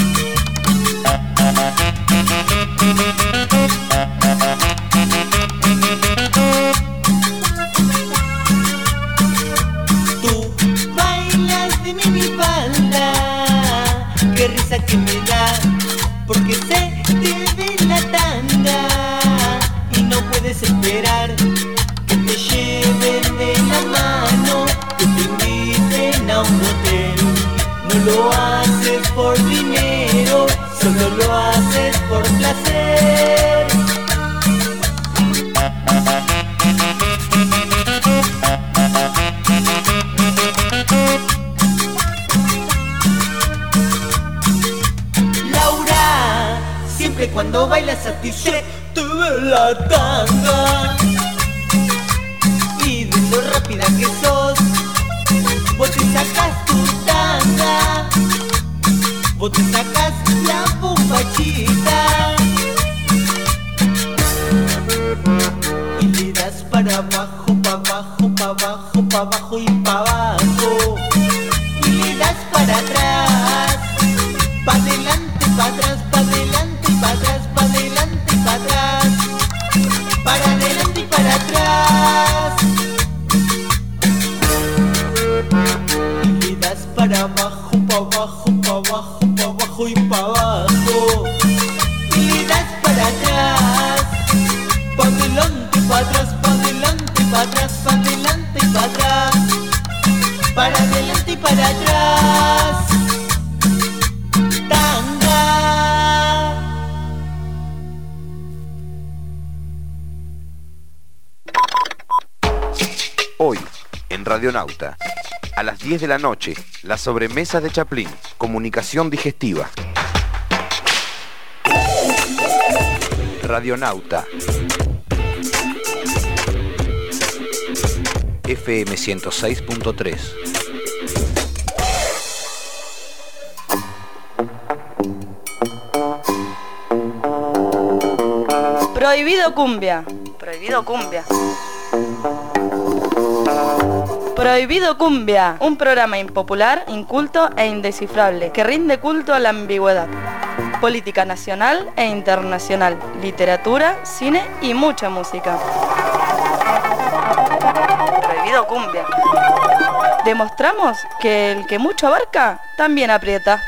S15: Tú bailas de minifalda, qué risa que me da, porque se te ve la tanga y no puedes esperar que te lleven de la mano, que te inviten a un hotel. No lo haces por dinero, solo lo haces por placer. Laura, siempre cuando bailas a ti se te ve la tanga. Y de lo rápida que sos, vos te sacas tu tanga, vos te sacas la bombachita y le das para abajo, pa' abajo, pa' abajo, pa' abajo y pa' abajo. Y le das para atrás, pa' adelante, pa' atrás, pa' adelante, pa' atrás, pa' adelante, pa' atrás, para adelante y para atrás. Y le das para abajo, pa' abajo, pa' abajo, pa' abajo y pa' abajo. Y le das para atrás, pa' adelante, pa' atrás, pa' adelante, pa' atrás, pa' adelante y pa' atrás, para adelante y para atrás. Tanga.
S4: Hoy, en Radionauta, a las diez de la noche, la sobremesa de Chaplin, comunicación digestiva. Radionauta. F M ciento seis punto tres.
S1: Prohibido cumbia. Prohibido cumbia. Prohibido cumbia, un programa impopular, inculto e indescifrable que rinde culto a la ambigüedad. Política nacional e internacional, literatura, cine y mucha música. Prohibido cumbia. Demostramos que el que mucho abarca también aprieta.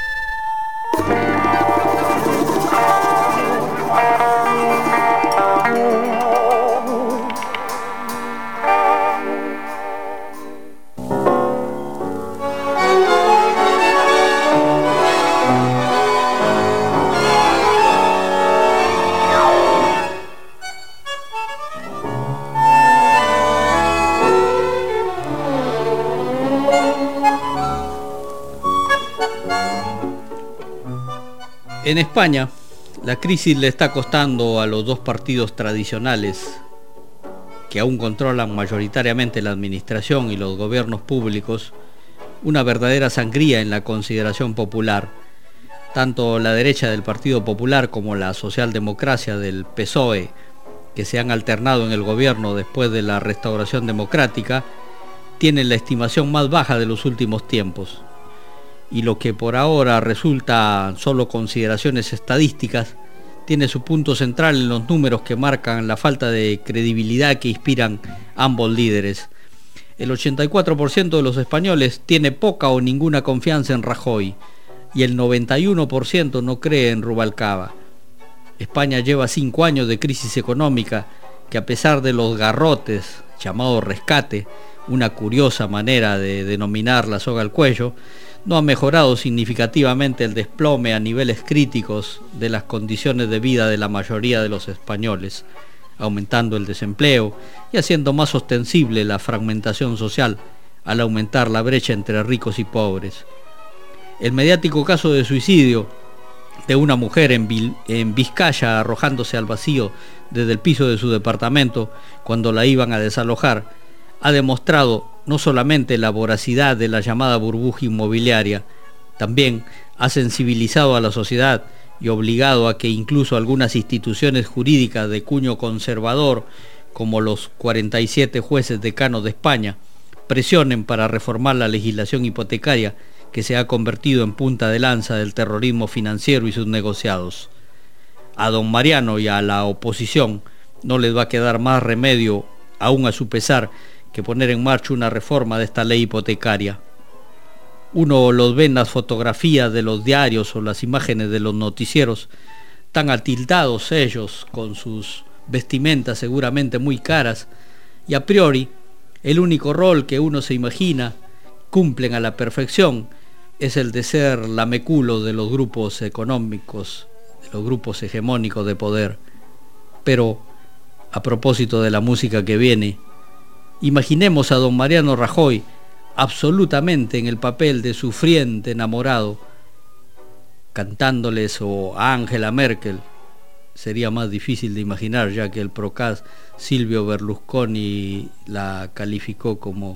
S2: En España, la crisis le está costando a los dos partidos tradicionales, que aún controlan mayoritariamente la administración y los gobiernos públicos, una verdadera sangría en la consideración popular. Tanto la derecha del Partido Popular como la socialdemocracia del P S O E, que se han alternado en el gobierno después de la restauración democrática, tienen la estimación más baja de los últimos tiempos. Y lo que por ahora resulta solo consideraciones estadísticas, tiene su punto central en los números que marcan la falta de credibilidad que inspiran ambos líderes. El ochenta y cuatro por ciento de los españoles tiene poca o ninguna confianza en Rajoy y el noventa y uno por ciento no cree en Rubalcaba. España lleva cinco años de crisis económica que, a pesar de los garrotes, llamado rescate, una curiosa manera de denominar la soga al cuello, no ha mejorado significativamente el desplome a niveles críticos de las condiciones de vida de la mayoría de los españoles, aumentando el desempleo y haciendo más ostensible la fragmentación social al aumentar la brecha entre ricos y pobres. El mediático caso de suicidio de una mujer en, Vil- en Vizcaya arrojándose al vacío desde el piso de su departamento cuando la iban a desalojar ha demostrado no solamente la voracidad de la llamada burbuja inmobiliaria, también ha sensibilizado a la sociedad y obligado a que incluso algunas instituciones jurídicas de cuño conservador, como los cuarenta y siete jueces decanos de España, presionen para reformar la legislación hipotecaria que se ha convertido en punta de lanza del terrorismo financiero y sus negociados. A don Mariano y a la oposición no les va a quedar más remedio, aún a su pesar, que poner en marcha una reforma de esta ley hipotecaria. Uno los ve en las fotografías de los diarios o las imágenes de los noticieros, tan atildados ellos con sus vestimentas seguramente muy caras, y a priori el único rol que uno se imagina cumplen a la perfección es el de ser lameculos de los grupos económicos, de los grupos hegemónicos de poder. Pero, a propósito de la música que viene, imaginemos a don Mariano Rajoy absolutamente en el papel de sufriente enamorado, cantándoles o a Angela Merkel. Sería más difícil de imaginar, ya que el procas Silvio Berlusconi la calificó como,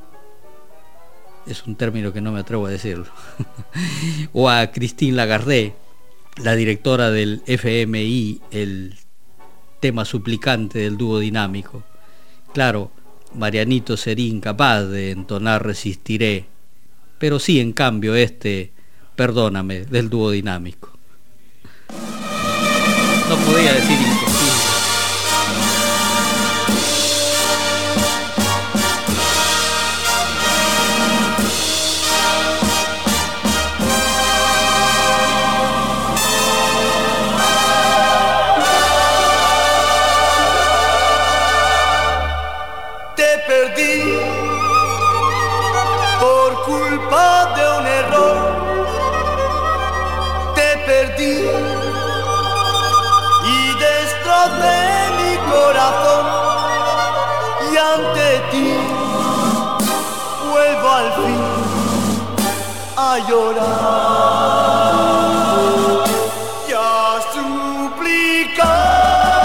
S2: es un término que no me atrevo a decirlo, o a Christine Lagarde, la directora del F M I, el tema suplicante del dúo dinámico. Claro, Marianito sería incapaz de entonar Resistiré, pero sí, en cambio, este Perdóname del dúo dinámico. No podía decir imposible.
S3: Te perdí por culpa de un error. Te perdí y destrocé mi corazón. Y ante ti vuelvo al fin a llorar y a suplicar.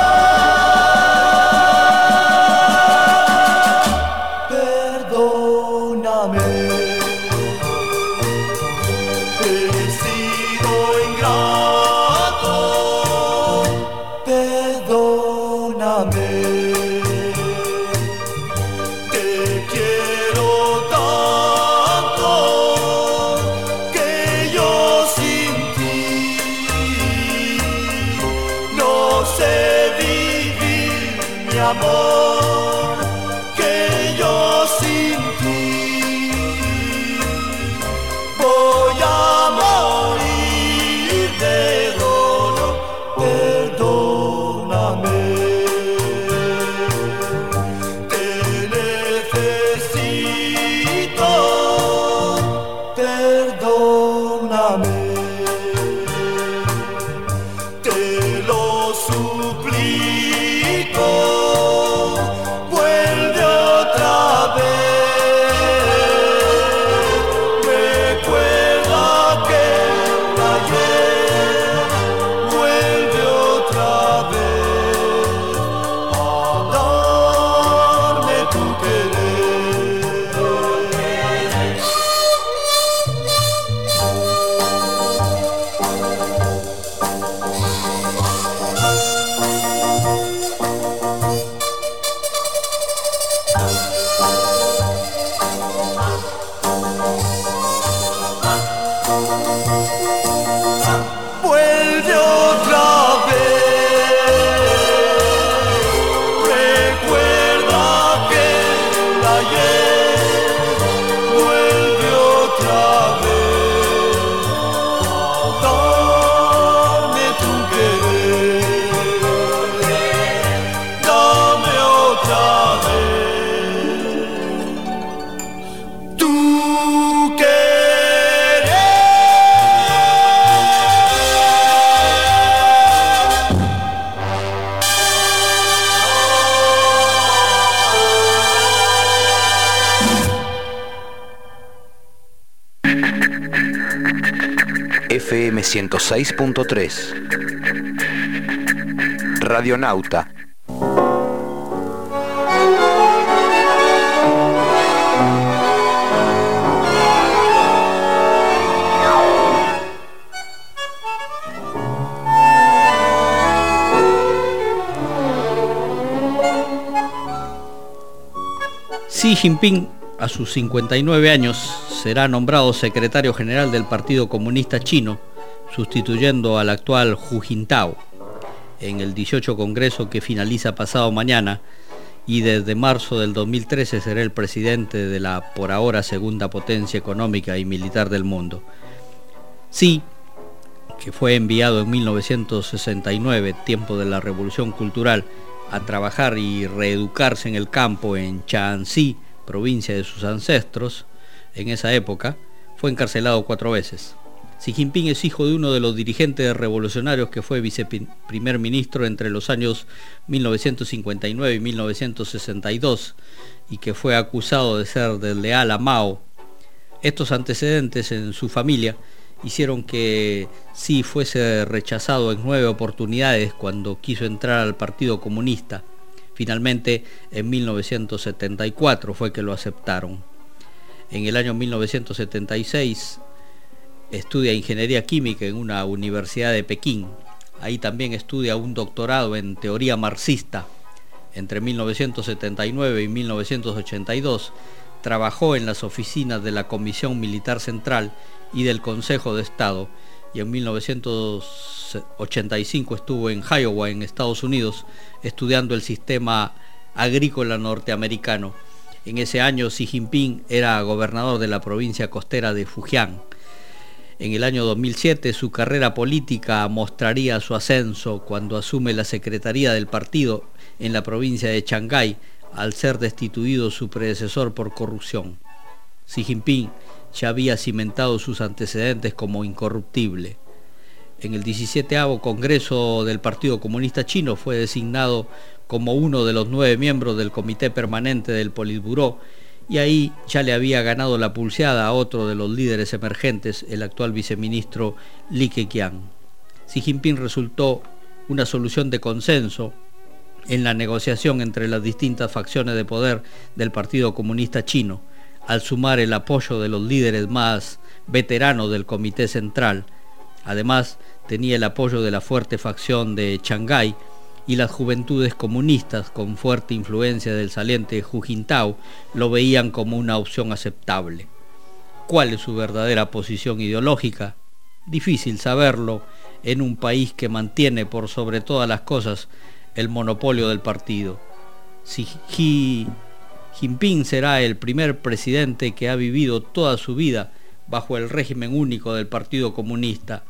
S3: Amor, que yo sin ti voy a morir de dolor. Perdóname, te necesito. Perdóname, te lo suplico.
S4: eme ciento seis punto tres. Radionauta.
S2: Xi Jinping, a sus cincuenta y nueve años, será nombrado secretario general del Partido Comunista Chino, sustituyendo al actual Hu Jintao, en el dieciocho Congreso que finaliza pasado mañana, y desde marzo del dos mil trece será el presidente de la por ahora segunda potencia económica y militar del mundo. Xi, que fue enviado en mil novecientos sesenta y nueve, tiempo de la Revolución Cultural, a trabajar y reeducarse en el campo en Shaanxi, provincia de sus ancestros, en esa época, fue encarcelado cuatro veces. Xi Jinping es hijo de uno de los dirigentes revolucionarios que fue viceprimer ministro entre los años mil novecientos cincuenta y nueve y mil novecientos sesenta y dos y que fue acusado de ser desleal a Mao. Estos antecedentes en su familia hicieron que Xi fuese rechazado en nueve oportunidades cuando quiso entrar al Partido Comunista. Finalmente, en mil novecientos setenta y cuatro fue que lo aceptaron. En el año mil novecientos setenta y seis estudia Ingeniería Química en una universidad de Pekín. Ahí también estudia un doctorado en teoría marxista. Entre mil novecientos setenta y nueve y mil novecientos ochenta y dos trabajó en las oficinas de la Comisión Militar Central y del Consejo de Estado, y en mil novecientos ochenta y cinco estuvo en Iowa, en Estados Unidos, estudiando el sistema agrícola norteamericano. En ese año Xi Jinping era gobernador de la provincia costera de Fujian. En el año dos mil siete su carrera política mostraría su ascenso cuando asume la secretaría del partido en la provincia de Shanghái, al ser destituido su predecesor por corrupción. Xi Jinping ya había cimentado sus antecedentes como incorruptible. En el diecisietavo Congreso del Partido Comunista Chino fue designado como uno de los nueve miembros del Comité Permanente del Politburó, y ahí ya le había ganado la pulseada a otro de los líderes emergentes, el actual viceministro Li Keqiang. Xi Jinping resultó una solución de consenso en la negociación entre las distintas facciones de poder del Partido Comunista Chino, al sumar el apoyo de los líderes más veteranos del Comité Central. Además, tenía el apoyo de la fuerte facción de Shanghái, y las juventudes comunistas, con fuerte influencia del saliente Hu Jintao, lo veían como una opción aceptable. ¿Cuál es su verdadera posición ideológica? Difícil saberlo en un país que mantiene por sobre todas las cosas el monopolio del partido. Si Xi Jinping será el primer presidente que ha vivido toda su vida bajo el régimen único del Partido Comunista,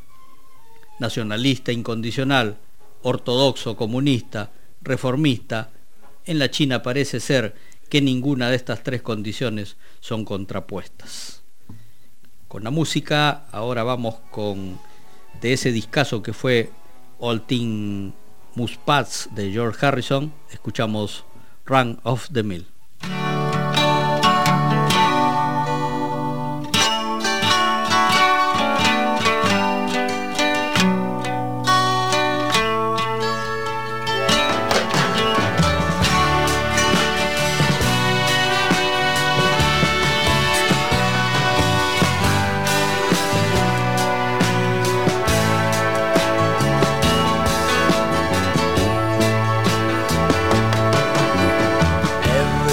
S2: nacionalista incondicional, ortodoxo comunista, reformista. En la China parece ser que ninguna de estas tres condiciones son contrapuestas. Con la música, ahora vamos con de ese discazo que fue All Things Must Pass de George Harrison, escuchamos Run of the Mill.
S3: Every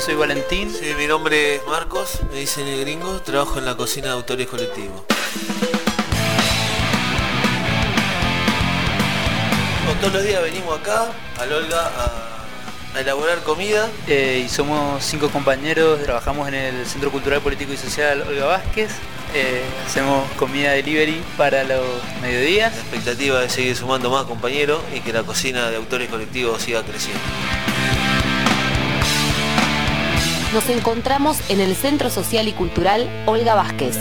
S17: soy Valentín.
S18: Sí, mi nombre es Marcos, me dicen el gringo, trabajo en la cocina de autores colectivos. Todos los días venimos acá, al Olga, a, a elaborar comida.
S17: Eh, y somos cinco compañeros, trabajamos en el Centro Cultural, Político y Social Olga Vázquez. Eh, hacemos comida delivery para los mediodías.
S18: La expectativa es seguir sumando más compañeros y que la cocina de autores colectivos siga creciendo.
S19: Nos encontramos en el Centro Social y Cultural Olga Vázquez.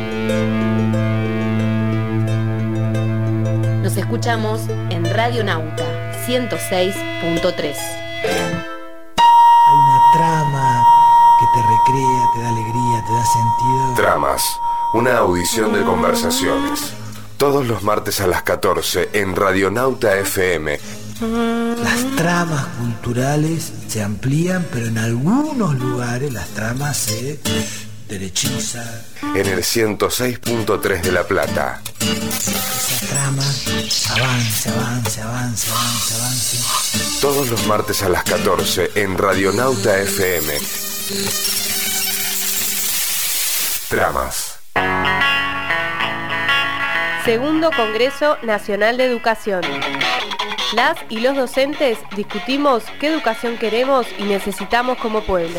S19: Nos escuchamos en Radio Nauta ciento seis punto tres.
S20: Hay una trama que te recrea, te da alegría, te da sentido.
S21: Tramas, una audición de conversaciones. Todos los martes a las catorce en Radionauta F M.
S20: Las tramas culturales se amplían, pero en algunos lugares las tramas se derechizan.
S21: En el ciento seis punto tres de La Plata.
S20: Esa trama avance, avance, avance, avance, avance.
S21: Todos los martes a las catorce en Radionauta F M. Tramas.
S22: Segundo Congreso Nacional de Educación. Las y los docentes discutimos qué educación queremos y necesitamos como pueblo.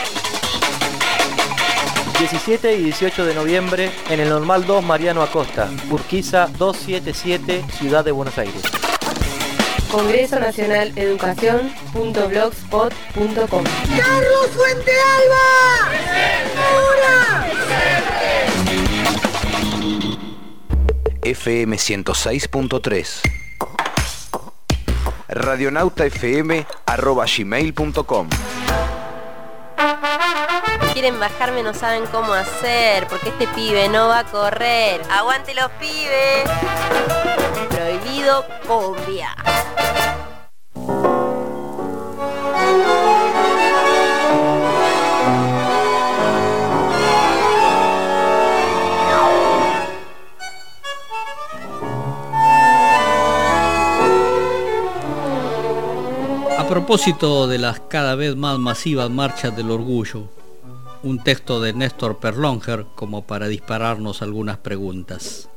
S23: diecisiete y dieciocho de noviembre en el Normal dos Mariano Acosta, Urquiza doscientos setenta y siete, Ciudad de Buenos Aires.
S22: Congreso Nacional Educación punto blogspot punto com.
S3: ¡Carlos Fuente Alba!
S4: F M ciento seis punto tres. radionautafm arroba gmail punto com.
S24: Quieren bajarme, no saben cómo hacer, porque este pibe no va a correr. ¡Aguante los pibes! Prohibido cumbia.
S2: A propósito de las cada vez más masivas marchas del orgullo, un texto de Néstor Perlonger como para dispararnos algunas preguntas.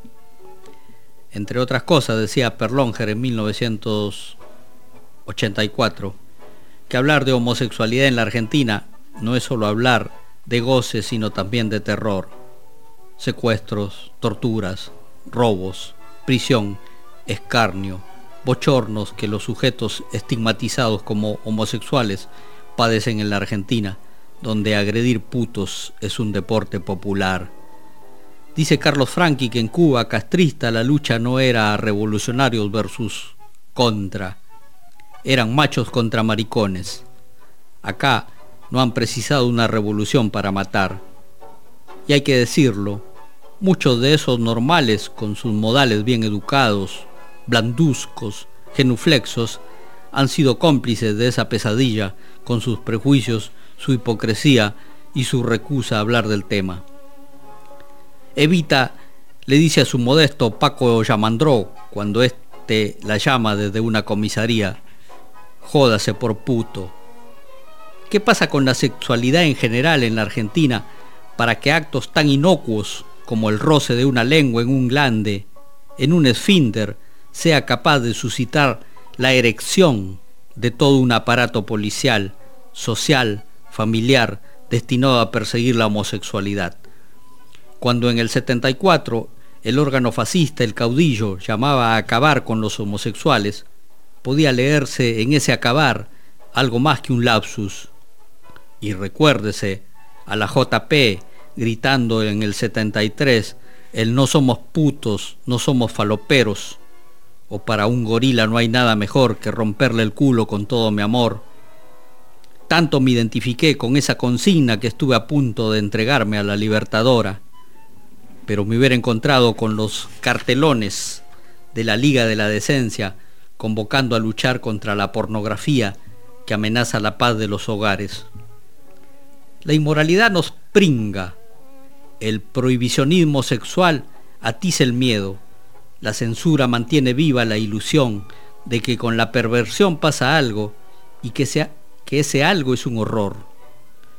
S2: Entre otras cosas, decía Perlonger en mil novecientos ochenta y cuatro, que hablar de homosexualidad en la Argentina no es solo hablar de goce, sino también de terror. Secuestros, torturas, robos, prisión, escarnio, bochornos que los sujetos estigmatizados como homosexuales padecen en la Argentina, donde agredir putos es un deporte popular. Dice Carlos Franchi que en Cuba castrista la lucha no era revolucionarios versus contra, eran machos contra maricones. Acá no han precisado una revolución para matar. Y hay que decirlo, muchos de esos normales con sus modales bien educados, blanduzcos, genuflexos, han sido cómplices de esa pesadilla con sus prejuicios, su hipocresía y su recusa a hablar del tema. Evita le dice a su modesto Paco Yamandró, cuando éste la llama desde una comisaría: jódase por puto. ¿Qué pasa con la sexualidad en general en la Argentina para que actos tan inocuos como el roce de una lengua en un glande, en un esfínter, sea capaz de suscitar la erección de todo un aparato policial, social, familiar, destinado a perseguir la homosexualidad? Cuando en el setenta y cuatro el órgano fascista, el caudillo, llamaba a acabar con los homosexuales, podía leerse en ese acabar algo más que un lapsus. Y recuérdese a la J P gritando en el setenta y tres el no somos putos, no somos faloperos, o para un gorila no hay nada mejor que romperle el culo con todo mi amor. Tanto me identifiqué con esa consigna que estuve a punto de entregarme a la Libertadora, pero me hubiera encontrado con los cartelones de la Liga de la Decencia convocando a luchar contra la pornografía que amenaza la paz de los hogares. La inmoralidad nos pringa, el prohibicionismo sexual atiza el miedo, la censura mantiene viva la ilusión de que con la perversión pasa algo y que, sea, que ese algo es un horror.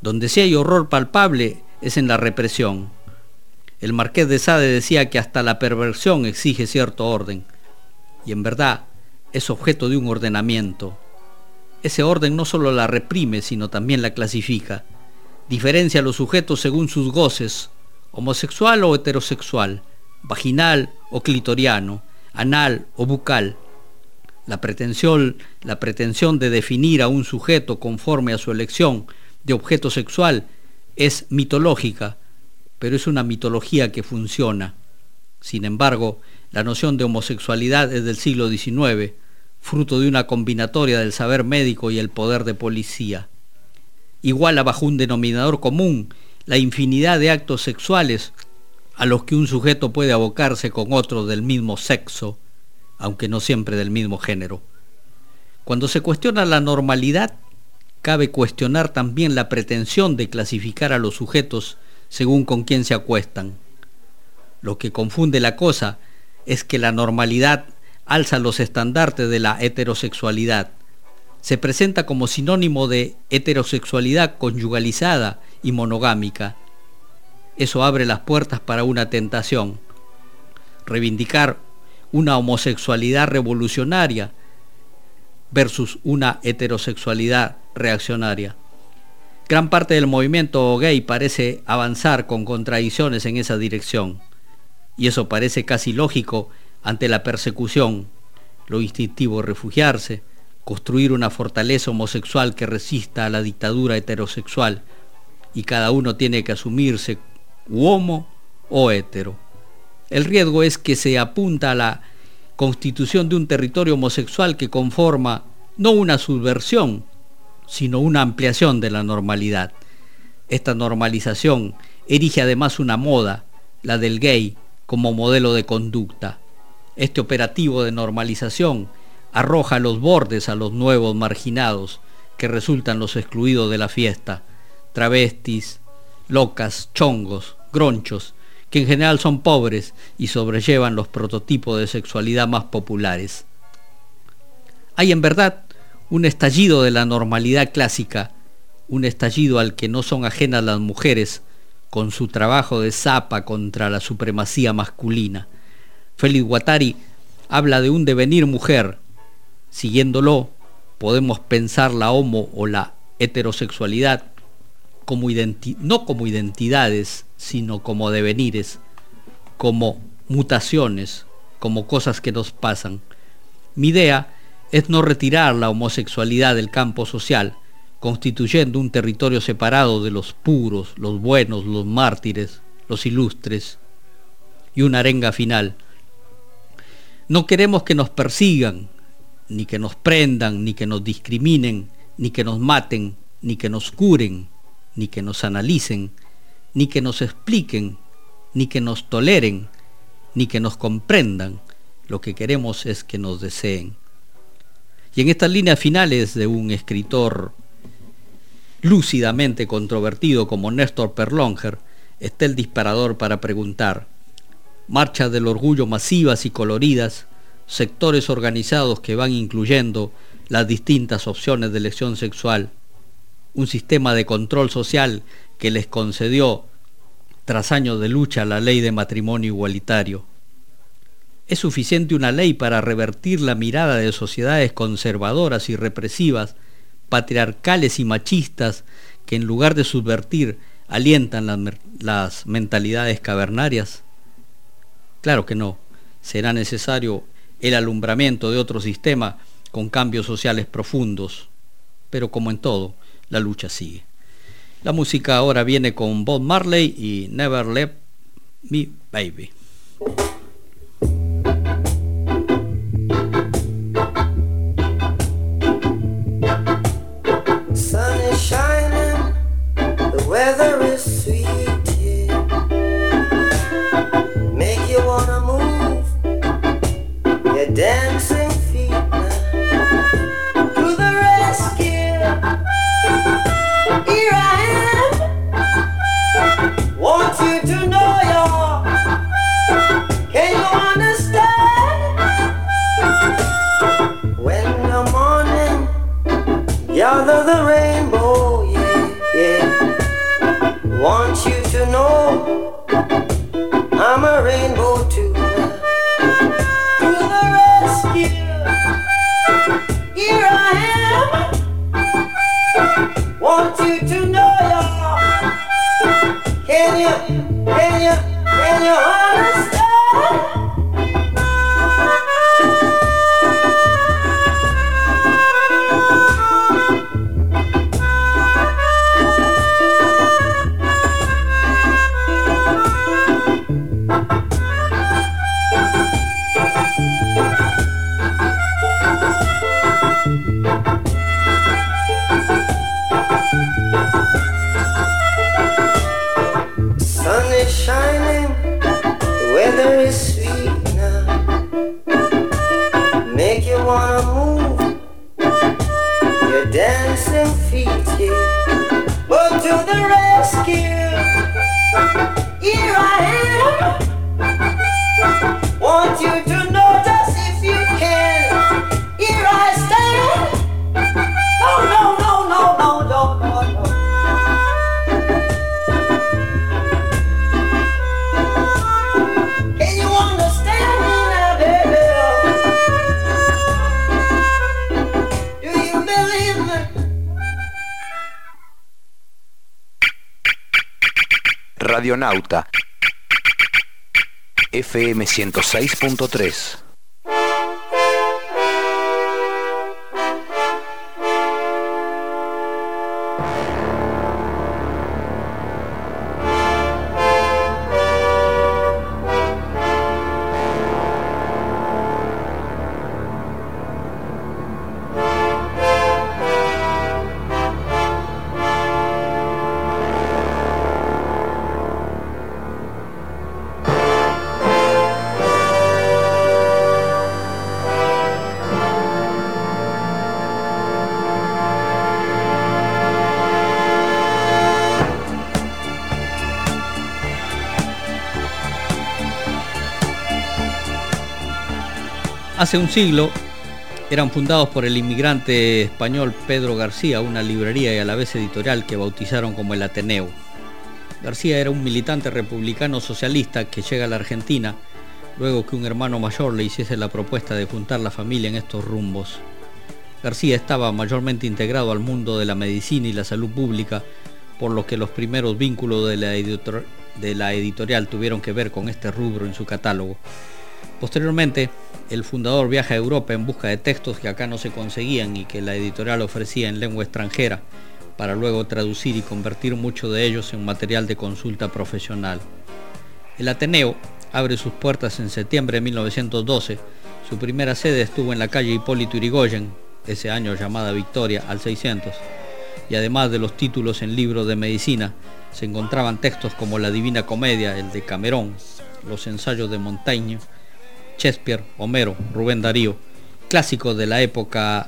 S2: Donde sí hay horror palpable es en la represión. El Marqués de Sade decía que hasta la perversión exige cierto orden, y en verdad es objeto de un ordenamiento. Ese orden no solo la reprime, sino también la clasifica. Diferencia a los sujetos según sus goces, homosexual o heterosexual, vaginal o clitoriano, anal o bucal. La pretensión, la pretensión de definir a un sujeto conforme a su elección de objeto sexual es mitológica, pero es una mitología que funciona. Sin embargo, la noción de homosexualidad es del siglo diecinueve, fruto de una combinatoria del saber médico y el poder de policía. Iguala bajo un denominador común la infinidad de actos sexuales a los que un sujeto puede abocarse con otro del mismo sexo, aunque no siempre del mismo género. Cuando se cuestiona la normalidad, cabe cuestionar también la pretensión de clasificar a los sujetos según con quién se acuestan. Lo que confunde la cosa es que la normalidad alza los estandartes de la heterosexualidad. Se presenta como sinónimo de heterosexualidad conyugalizada y monogámica. Eso abre las puertas para una tentación. Reivindicar una homosexualidad revolucionaria versus una heterosexualidad reaccionaria. Gran parte del movimiento gay parece avanzar con contradicciones en esa dirección, y eso parece casi lógico ante la persecución, lo instintivo refugiarse, construir una fortaleza homosexual que resista a la dictadura heterosexual, y cada uno tiene que asumirse u homo o hetero. El riesgo es que se apunta a la constitución de un territorio homosexual que conforma no una subversión, sino una ampliación de la normalidad. Esta normalización erige además una moda, la del gay, como modelo de conducta. Este operativo de normalización arroja a los bordes a los nuevos marginados, que resultan los excluidos de la fiesta, travestis, locas, chongos, gronchos, que en general son pobres y sobrellevan los prototipos de sexualidad más populares. Hay en verdad un estallido de la normalidad clásica, un estallido al que no son ajenas las mujeres, con su trabajo de zapa contra la supremacía masculina. Félix Guattari habla de un devenir mujer. Siguiéndolo, podemos pensar la homo o la heterosexualidad como identi- no como identidades, sino como devenires, como mutaciones, como cosas que nos pasan. Mi idea es no retirar la homosexualidad del campo social, constituyendo un territorio separado de los puros, los buenos, los mártires, los ilustres, y una arenga final. No queremos que nos persigan, ni que nos prendan, ni que nos discriminen, ni que nos maten, ni que nos curen, ni que nos analicen, ni que nos expliquen, ni que nos toleren, ni que nos comprendan. Lo que queremos es que nos deseen. Y en estas líneas finales de un escritor lúcidamente controvertido como Néstor Perlonger, está el disparador para preguntar: marchas del orgullo masivas y coloridas, sectores organizados que van incluyendo las distintas opciones de elección sexual, un sistema de control social que les concedió tras años de lucha la ley de matrimonio igualitario. ¿Es suficiente una ley para revertir la mirada de sociedades conservadoras y represivas, patriarcales y machistas, que en lugar de subvertir alientan las, las mentalidades cavernarias? Claro que no. Será necesario el alumbramiento de otro sistema con cambios sociales profundos, pero como en todo, la lucha sigue. La música ahora viene con Bob Marley y Never Let Me Baby.
S3: Sun is shining, the weather is sweet, yeah. Make you wanna move your dancing feet now. To the rescue, here I am. Want you to know you're know I'm a rainbow too. To the rescue, here I am. Want you to know y'all. Can you, can you, can you understand? Shining, the weather is sweet now. Make you wanna move your dancing feet, yeah. But to the rescue, here I am. Want you to notice if you can. Here I stand. No, no, no, no, no, no, no, no.
S4: Radionauta F M ciento seis punto tres.
S2: Hace un siglo eran fundados por el inmigrante español Pedro García, una librería y a la vez editorial que bautizaron como el Ateneo. García era un militante republicano socialista que llega a la Argentina luego que un hermano mayor le hiciese la propuesta de juntar la familia en estos rumbos. García estaba mayormente integrado al mundo de la medicina y la salud pública, por lo que los primeros vínculos de la, editor- de la editorial tuvieron que ver con este rubro en su catálogo. Posteriormente, el fundador viaja a Europa en busca de textos que acá no se conseguían y que la editorial ofrecía en lengua extranjera, para luego traducir y convertir muchos de ellos en material de consulta profesional. El Ateneo abre sus puertas en septiembre de mil novecientos doce. Su primera sede estuvo en la calle Hipólito Yrigoyen, ese año llamada Victoria, al seiscientos, y además de los títulos en libros de medicina, se encontraban textos como La Divina Comedia, el de Camerón, los ensayos de Montaigne, Shakespeare, Homero, Rubén Darío, clásicos de la época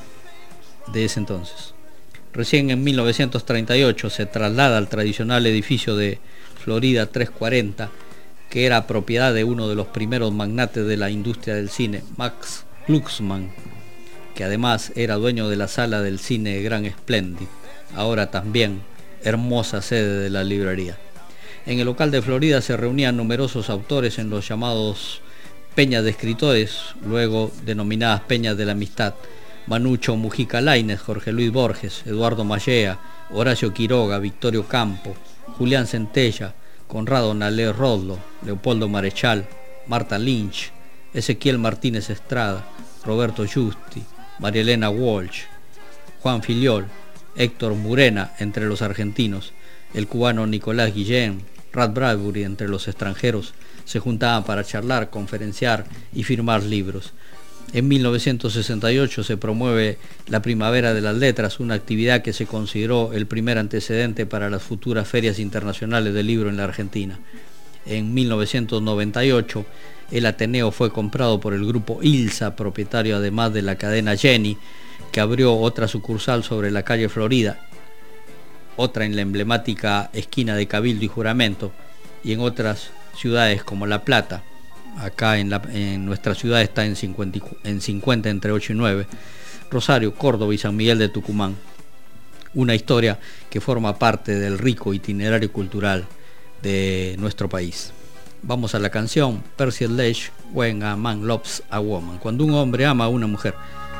S2: de ese entonces. Recién en mil novecientos treinta y ocho se traslada al tradicional edificio de Florida trescientos cuarenta, que era propiedad de uno de los primeros magnates de la industria del cine, Max Glucksmann, que además era dueño de la sala del cine Gran Splendid, ahora también hermosa sede de la librería. En el local de Florida se reunían numerosos autores en los llamados peñas de escritores, luego denominadas peñas de la amistad: Manucho Mujica Lainez, Jorge Luis Borges, Eduardo Mallea, Horacio Quiroga, Victorio Campo, Julián Centella, Conrado Nalé Rodlo, Leopoldo Marechal, Marta Lynch, Ezequiel Martínez Estrada, Roberto Justi, María Elena Walsh, Juan Filiol, Héctor Murena entre los argentinos, el cubano Nicolás Guillén, Rat Bradbury entre los extranjeros, se juntaban para charlar, conferenciar y firmar libros. En mil novecientos sesenta y ocho se promueve la Primavera de las Letras, una actividad que se consideró el primer antecedente para las futuras ferias internacionales del libro en la Argentina. En mil novecientos noventa y ocho el Ateneo fue comprado por el grupo ILSA, propietario además de la cadena Jenny, que abrió otra sucursal sobre la calle Florida, otra en la emblemática esquina de Cabildo y Juramento, y en otras ciudades como La Plata. Acá en, la, en nuestra ciudad está en cincuenta, en cincuenta entre ocho y nueve, Rosario, Córdoba y San Miguel de Tucumán. Una historia que forma parte del rico itinerario cultural de nuestro país. Vamos a la canción Percy Sledge, When a Man Loves a Woman, cuando un hombre ama a una mujer.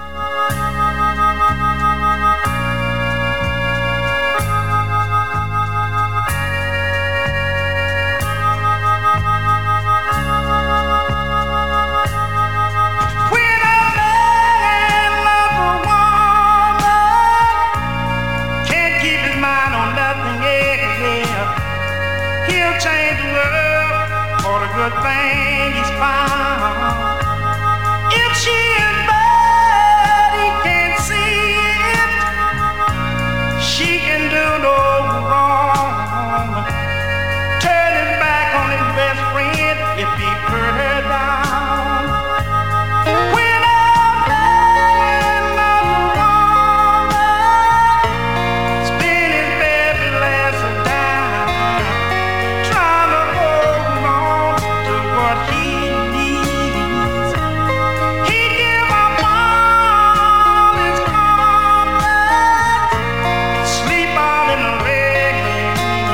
S3: Good thing he's found. If she is bad, he can't see it. She can do no wrong. Turn his back on his best friend if he put her down. When a man loves a woman, spend his baby last down, trying to hold on to what he needs. He give up all his comfort, sleep out in the rain.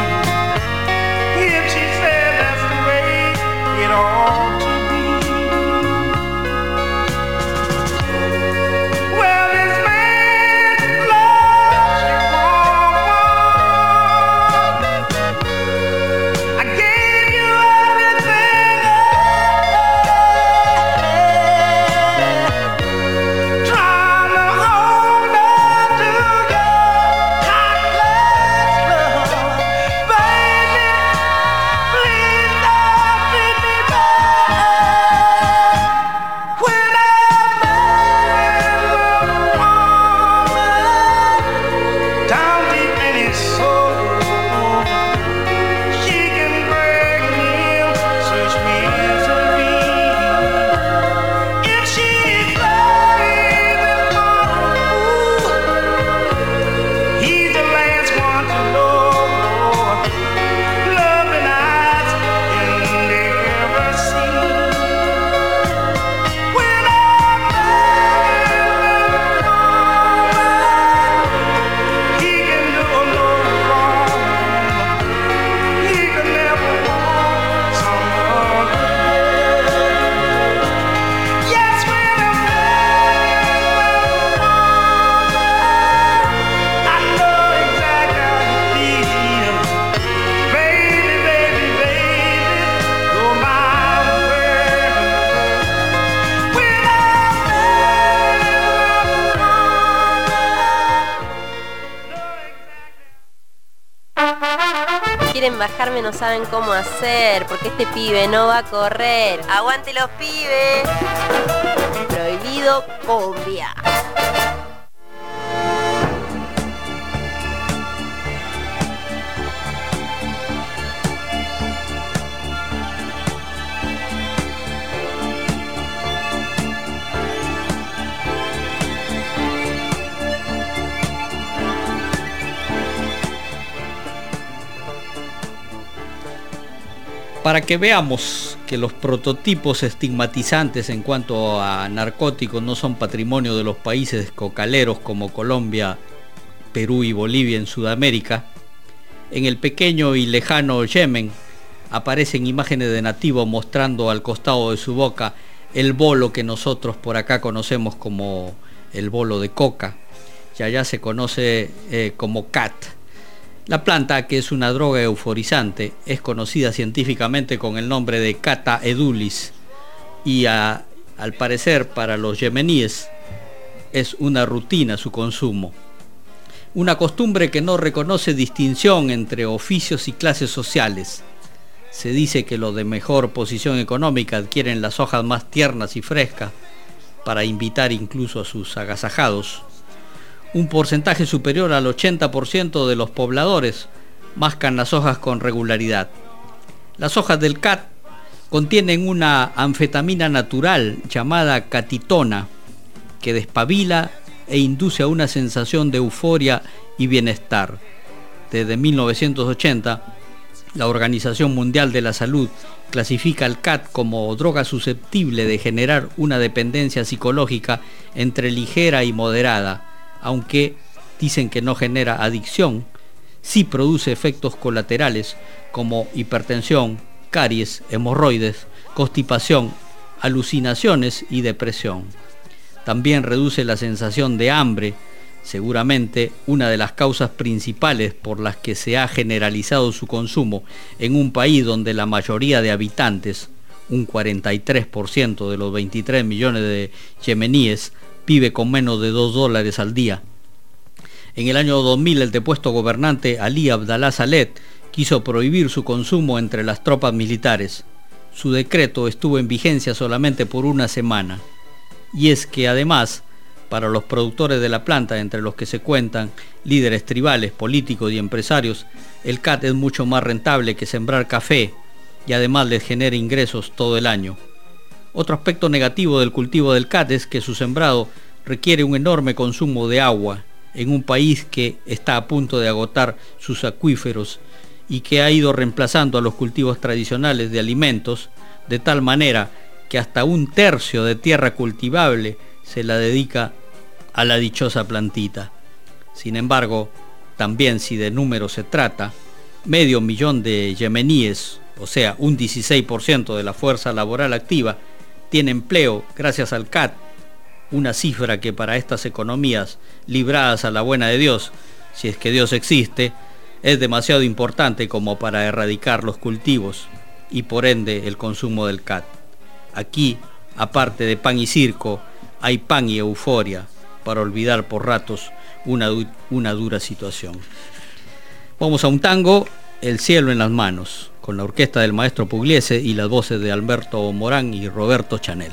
S3: If she said that's the way it ought to be. Well, this man loves you, woman. I gave you everything, trying to hold on to your heartless love. Baby, please don't treat me bad. When a man loves a woman, down deep in his soul, she can bring him such misery. If she's crazy for a fool, he's the last one to know. Loving eyes in never seen. When a man loves a woman, he can do no wrong. He can never want some other. Yes, when a man loves a woman, I know exactly how you feel. Baby, baby, baby, you're my world. When a
S24: Quieren bajarme, no saben cómo hacer, porque este pibe no va a correr. ¡Aguante los pibes! Prohibido cumbia.
S2: Para que veamos que los prototipos estigmatizantes en cuanto a narcóticos no son patrimonio de los países cocaleros como Colombia, Perú y Bolivia en Sudamérica, en el pequeño y lejano Yemen aparecen imágenes de nativos mostrando al costado de su boca el bolo que nosotros por acá conocemos como el bolo de coca, y allá se conoce eh, como cat. La planta, que es una droga euforizante, es conocida científicamente con el nombre de Cata edulis y a, al parecer para los yemeníes es una rutina su consumo. Una costumbre que no reconoce distinción entre oficios y clases sociales. Se dice que los de mejor posición económica adquieren las hojas más tiernas y frescas para invitar incluso a sus agasajados. Un porcentaje superior al ochenta por ciento de los pobladores mascan las hojas con regularidad. Las hojas del cat contienen una anfetamina natural llamada catitona que despabila e induce a una sensación de euforia y bienestar. Desde mil novecientos ochenta, la Organización Mundial de la Salud clasifica al cat como droga susceptible de generar una dependencia psicológica entre ligera y moderada, aunque dicen que no genera adicción, sí produce efectos colaterales como hipertensión, caries, hemorroides, constipación, alucinaciones y depresión. También reduce la sensación de hambre, seguramente una de las causas principales por las que se ha generalizado su consumo en un país donde la mayoría de habitantes, un cuarenta y tres por ciento de los veintitrés millones de yemeníes, vive con menos de dos dólares al día. En el año dos mil, el depuesto gobernante Ali Abdallah Saleh quiso prohibir su consumo entre las tropas militares. Su decreto estuvo en vigencia solamente por una semana. Y es que además, para los productores de la planta, entre los que se cuentan líderes tribales, políticos y empresarios, el C A T es mucho más rentable que sembrar café y además les genera ingresos todo el año. Otro aspecto negativo del cultivo del C A T es que su sembrado requiere un enorme consumo de agua en un país que está a punto de agotar sus acuíferos y que ha ido reemplazando a los cultivos tradicionales de alimentos de tal manera que hasta un tercio de tierra cultivable se la dedica a la dichosa plantita. Sin embargo, también si de números se trata, medio millón de yemeníes, o sea, un dieciséis por ciento de la fuerza laboral activa, tiene empleo gracias al C A T, una cifra que para estas economías libradas a la buena de Dios, si es que Dios existe, es demasiado importante como para erradicar los cultivos y por ende el consumo del C A T. Aquí, aparte de pan y circo, hay pan y euforia para olvidar por ratos una, du- una dura situación. Vamos a un tango, El cielo en las manos, con la orquesta del maestro Pugliese y las voces de Alberto Morán y Roberto Chanel.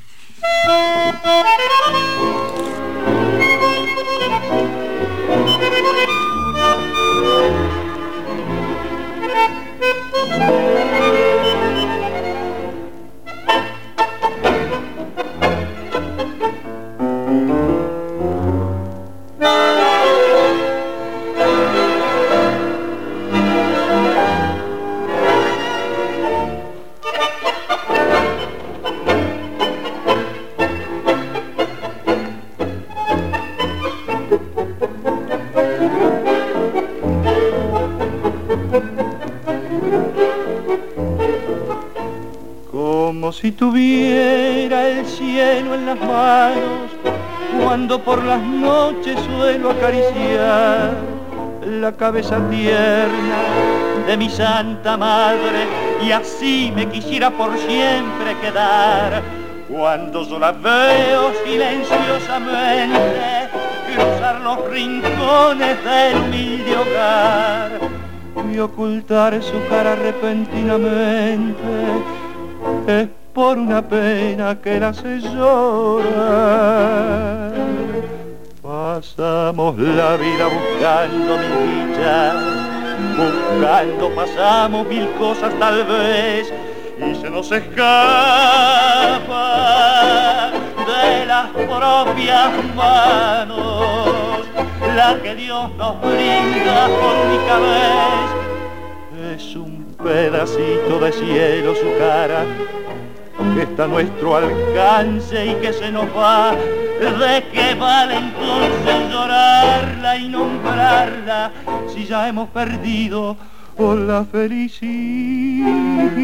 S5: Como si tuviera el cielo en las manos, cuando por las noches suelo acariciar la cabeza tierna de mi santa madre, y así me quisiera por siempre quedar, cuando yo la veo silenciosamente cruzar los rincones del humilde hogar y ocultar su cara repentinamente. Es por una pena que la hace llorar. Pasamos la vida buscando mil dichas, buscando pasamos mil cosas tal vez, y se nos escapa de las propias manos la que Dios nos brinda por única vez. Es un pedacito de cielo su cara, que está a nuestro alcance y que se nos va. ¿De qué vale entonces llorarla y nombrarla si ya hemos perdido por la felicidad?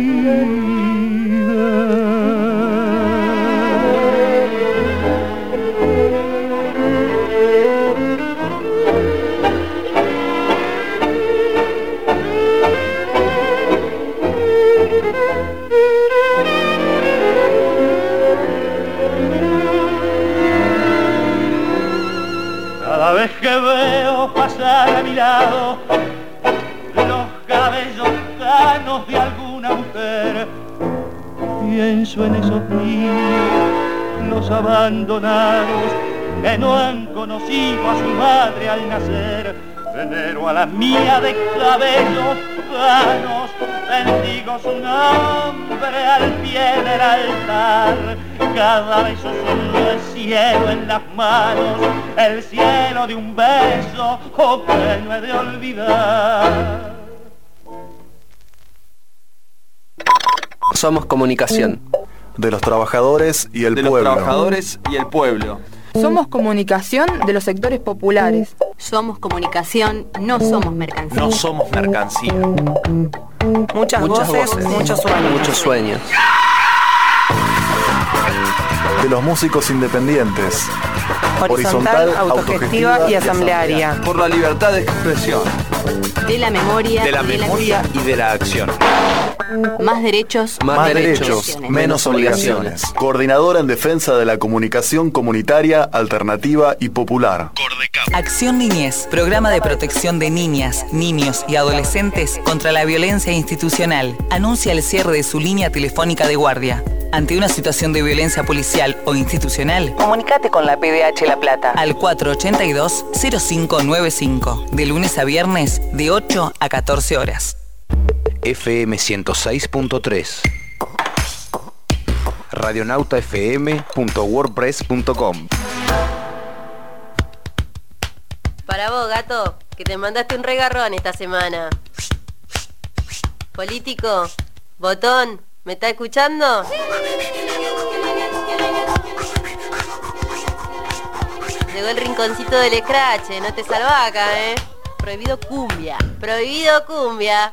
S5: Cada vez que veo pasar a mi lado los cabellos canos de alguna mujer, pienso en esos niños, los abandonados, que no han conocido a su madre al nacer. Venero a la mía de cabellos canos, bendigo su nombre al pie del altar. Cada beso solo el cielo en las manos, el cielo de un beso, oh, que no he de olvidar.
S8: Somos comunicación.
S9: De los trabajadores y el
S8: de
S9: pueblo.
S8: De los trabajadores y el pueblo.
S10: Somos comunicación de los sectores populares.
S19: Somos comunicación, no somos mercancía.
S8: No somos mercancía.
S10: Muchas, Muchas voces, voces, muchos sueños.
S8: Muchos sueños.
S9: De los músicos independientes.
S10: Horizontal, autogestiva y asamblearia.
S8: Por la libertad de expresión.
S19: De la memoria.
S8: De la memoria y de la acción.
S19: Más derechos.
S9: Más, Más derechos, derechos, menos obligaciones. Coordinadora en defensa de la comunicación comunitaria, alternativa y popular.
S11: Acción Niñez, programa de protección de niñas, niños y adolescentes contra la violencia institucional. Anuncia el cierre de su línea telefónica de guardia. Ante una situación de violencia policial o institucional, comunícate con la P D H La Plata al cuatro ocho dos, cero cinco nueve cinco, de lunes a viernes de ocho a catorce horas.
S4: F M ciento seis punto tres, radionauta f m punto wordpress punto com.
S24: Para vos, gato, que te mandaste un regarrón esta semana. Político, botón, ¿me está escuchando? Llegó el rinconcito del escrache, no te salvá acá, ¿eh? Prohibido cumbia, prohibido cumbia.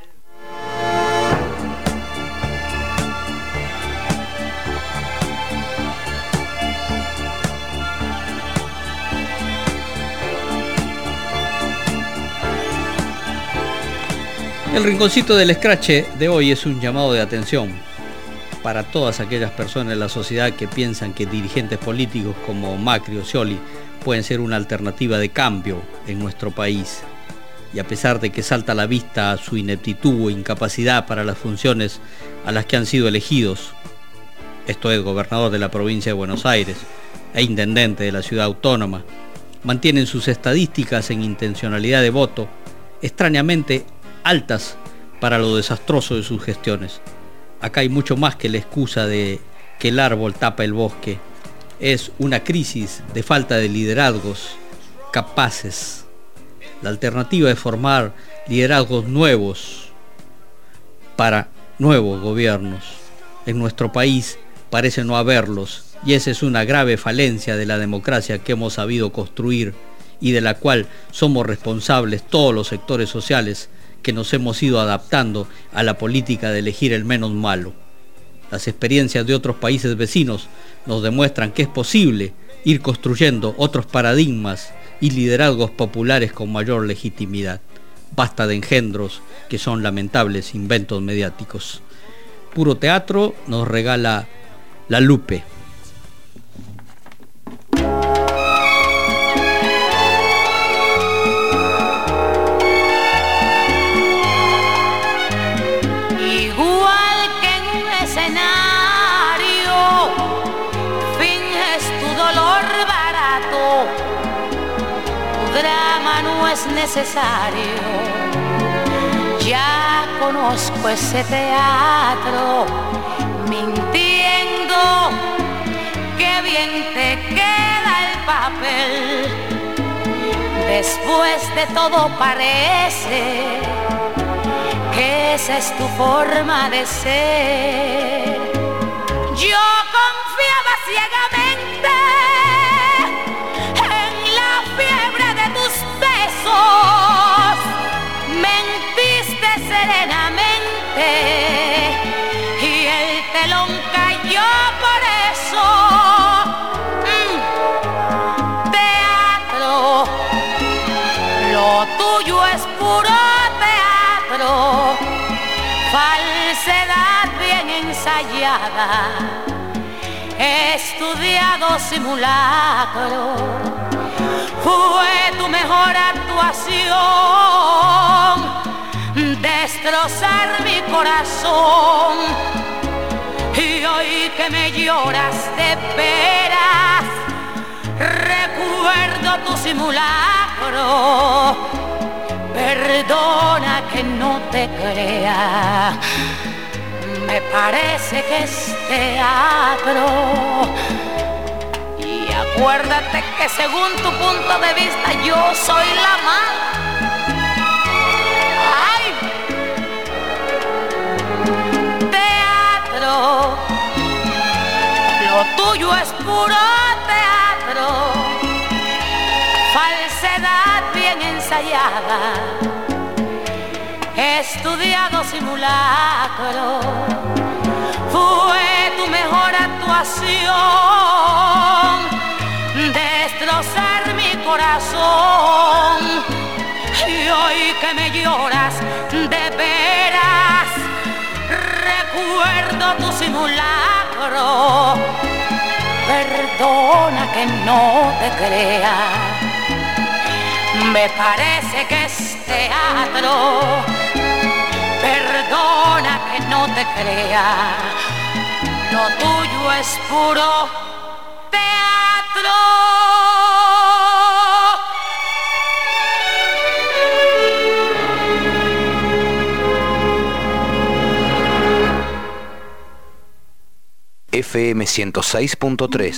S2: El rinconcito del escrache de hoy es un llamado de atención para todas aquellas personas en la sociedad que piensan que dirigentes políticos como Macri o Scioli pueden ser una alternativa de cambio en nuestro país. Y a pesar de que salta a la vista su ineptitud o incapacidad para las funciones a las que han sido elegidos, esto es, gobernador de la provincia de Buenos Aires e intendente de la ciudad autónoma, mantienen sus estadísticas en intencionalidad de voto extrañamente altas para lo desastroso de sus gestiones. Acá hay mucho más que la excusa de que el árbol tapa el bosque. Es una crisis de falta de liderazgos capaces. La alternativa es formar liderazgos nuevos para nuevos gobiernos. En nuestro país parece no haberlos, y esa es una grave falencia de la democracia que hemos sabido construir y de la cual somos responsables todos los sectores sociales que nos hemos ido adaptando a la política de elegir el menos malo. Las experiencias de otros países vecinos nos demuestran que es posible ir construyendo otros paradigmas y liderazgos populares con mayor legitimidad. Basta de engendros que son lamentables inventos mediáticos. Puro teatro nos regala La Lupe.
S12: Es necesario, ya conozco ese teatro, mintiendo, qué bien te queda el papel, después de todo parece que esa es tu forma de ser. Yo confiaba ciegamente en la fiebre de tus besos, mentiste serenamente y el telón cayó por eso. Mm. Teatro, lo tuyo es puro teatro, falsedad bien ensayada, estudiado simulacro. Fue tu mejor actuación, destrozar mi corazón. Y hoy que me lloras de veras, recuerdo tu simulacro. Perdona que no te crea, me parece que es teatro. Y acuérdate que según tu punto de vista yo soy la mala. ¡Ay! Teatro, lo tuyo es puro teatro, falsedad bien ensayada, estudiado simulacro, fue tu mejor actuación, destrozar mi corazón. Y hoy que me lloras de veras, recuerdo tu simulacro. Perdona que no te crea, me parece que es teatro. Perdona que no te crea, lo tuyo es puro teatro.
S4: F M ciento seis punto tres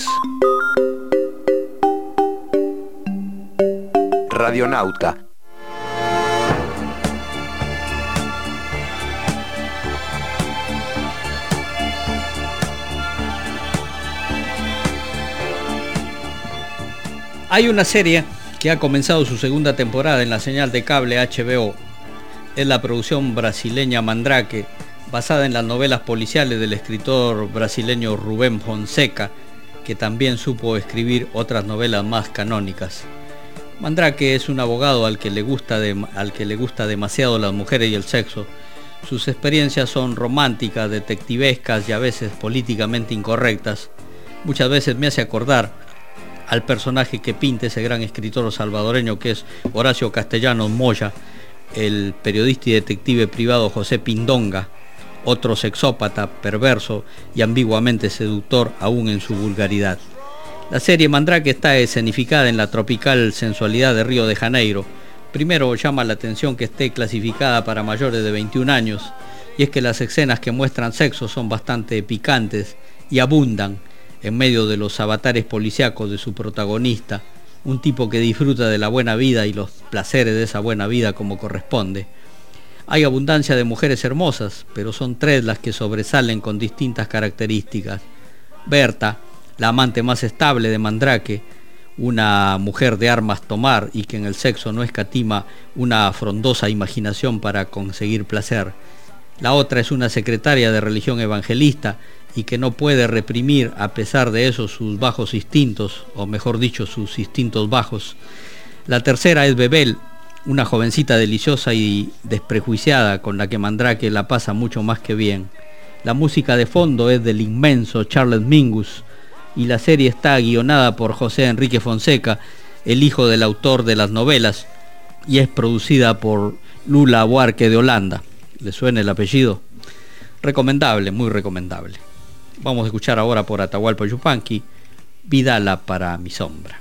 S4: Radionauta.
S2: Hay una serie que ha comenzado su segunda temporada en la señal de cable H B O. Es la producción brasileña Mandrake, basada en las novelas policiales del escritor brasileño Rubén Fonseca, que también supo escribir otras novelas más canónicas. Mandrake es un abogado al que le gusta, de, al que le gusta demasiado las mujeres y el sexo. Sus experiencias son románticas, detectivescas y a veces políticamente incorrectas. Muchas veces me hace acordar al personaje que pinta ese gran escritor salvadoreño que es Horacio Castellanos Moya, el periodista y detective privado José Pindonga, otro sexópata, perverso y ambiguamente seductor aún en su vulgaridad. La serie Mandrake está escenificada en la tropical sensualidad de Río de Janeiro. Primero llama la atención que esté clasificada para mayores de veintiún años, y es que las escenas que muestran sexo son bastante picantes y abundan en medio de los avatares policíacos de su protagonista, un tipo que disfruta de la buena vida y los placeres de esa buena vida como corresponde. Hay abundancia de mujeres hermosas, pero son tres las que sobresalen con distintas características. Berta, la amante más estable de Mandrake, una mujer de armas tomar y que en el sexo no escatima una frondosa imaginación para conseguir placer. La otra es una secretaria de religión evangelista y que no puede reprimir a pesar de eso sus bajos instintos, o mejor dicho, sus instintos bajos. La tercera es Bebel, una jovencita deliciosa y desprejuiciada con la que Mandrake la pasa mucho más que bien. La música de fondo es del inmenso Charles Mingus y la serie está guionada por José Enrique Fonseca, el hijo del autor de las novelas, y es producida por Lula Buarque de Holanda. ¿Le suena el apellido? Recomendable, muy recomendable. Vamos a escuchar ahora por Atahualpa Yupanqui, Vidala para mi sombra.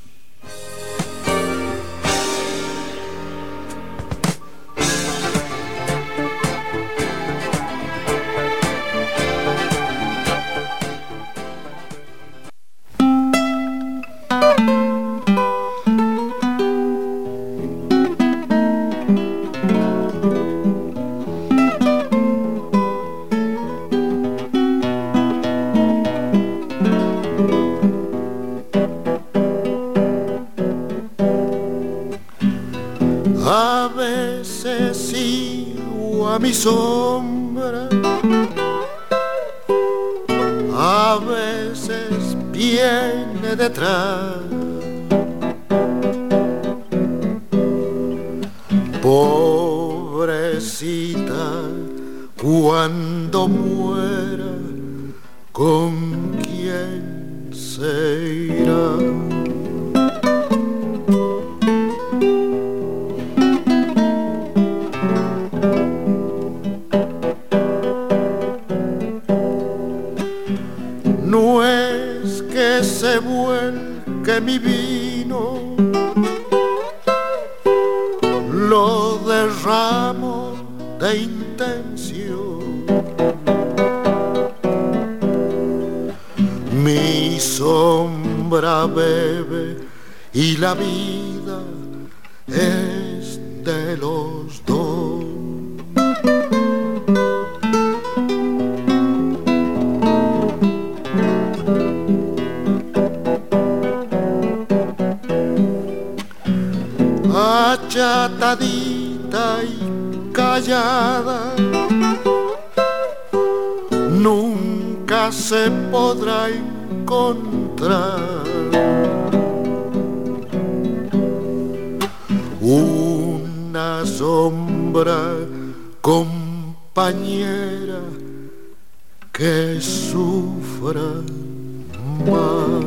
S3: A veces sigo a mi sombra, a veces viene detrás. Pobrecita, cuando muera, ¿con quién se irá? No es que se vuelque mi vino, lo derramo de intención. Mi sombra bebe y la vida es de los dos.
S6: achatadita y callada, nunca se podrá encontrar una sombra compañera que sufra más.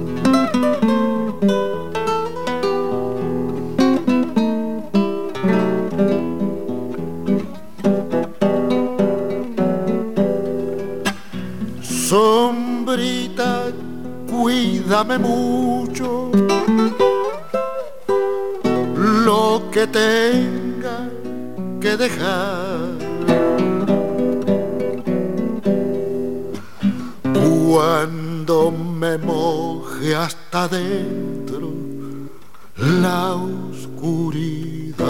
S6: Sombrita, cuídame mucho, lo que tenga que dejar. Cuando me moje hasta dentro la oscuridad,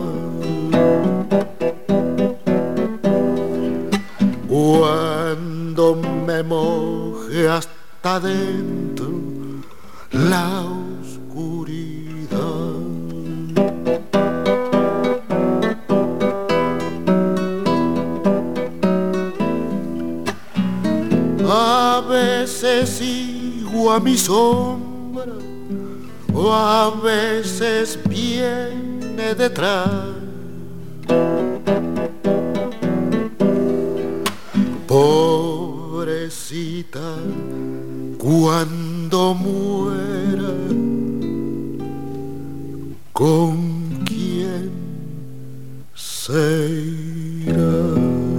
S6: cuando me moje hasta dentro la oscuridad. A veces sigo a mi sombra, o a veces viene detrás. Pobrecita, cuando muera, ¿con quién se irá?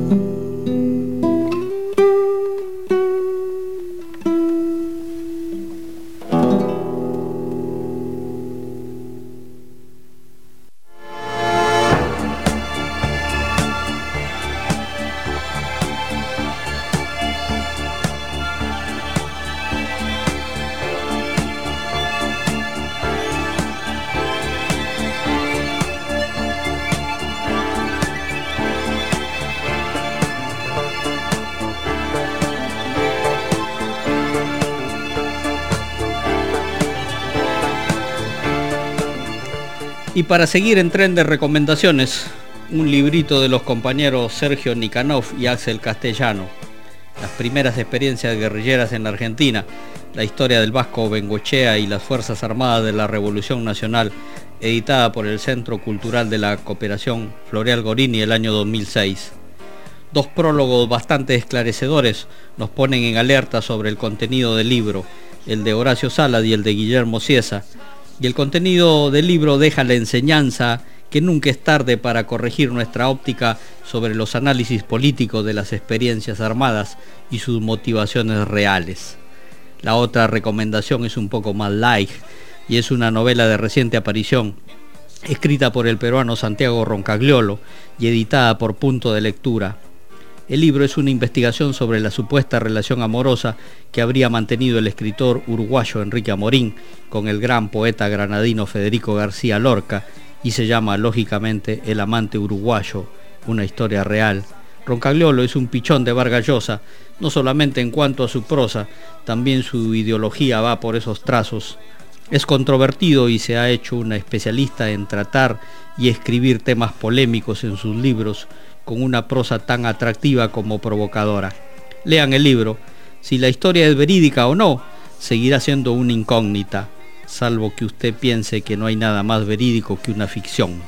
S2: Y para seguir en tren de recomendaciones, un librito de los compañeros Sergio Nikanov y Axel Castellano. Las primeras experiencias guerrilleras en la Argentina, la historia del Vasco Bengoechea y las Fuerzas Armadas de la Revolución Nacional, editada por el Centro Cultural de la Cooperación Floreal Gorini el año dos mil seis. Dos prólogos bastante esclarecedores nos ponen en alerta sobre el contenido del libro, el de Horacio Salas y el de Guillermo Ciesa. Y el contenido del libro deja la enseñanza que nunca es tarde para corregir nuestra óptica sobre los análisis políticos de las experiencias armadas y sus motivaciones reales. La otra recomendación es un poco más light y es una novela de reciente aparición, escrita por el peruano Santiago Roncagliolo y editada por Punto de Lectura. El libro es una investigación sobre la supuesta relación amorosa que habría mantenido el escritor uruguayo Enrique Amorín con el gran poeta granadino Federico García Lorca y se llama lógicamente El amante uruguayo, una historia real. Roncagliolo es un pichón de Vargas Llosa, no solamente en cuanto a su prosa, también su ideología va por esos trazos. Es controvertido y se ha hecho una especialista en tratar y escribir temas polémicos en sus libros, con una prosa tan atractiva como provocadora. Lean el libro. Si la historia es verídica o no, seguirá siendo una incógnita, salvo que usted piense que no hay nada más verídico que una ficción.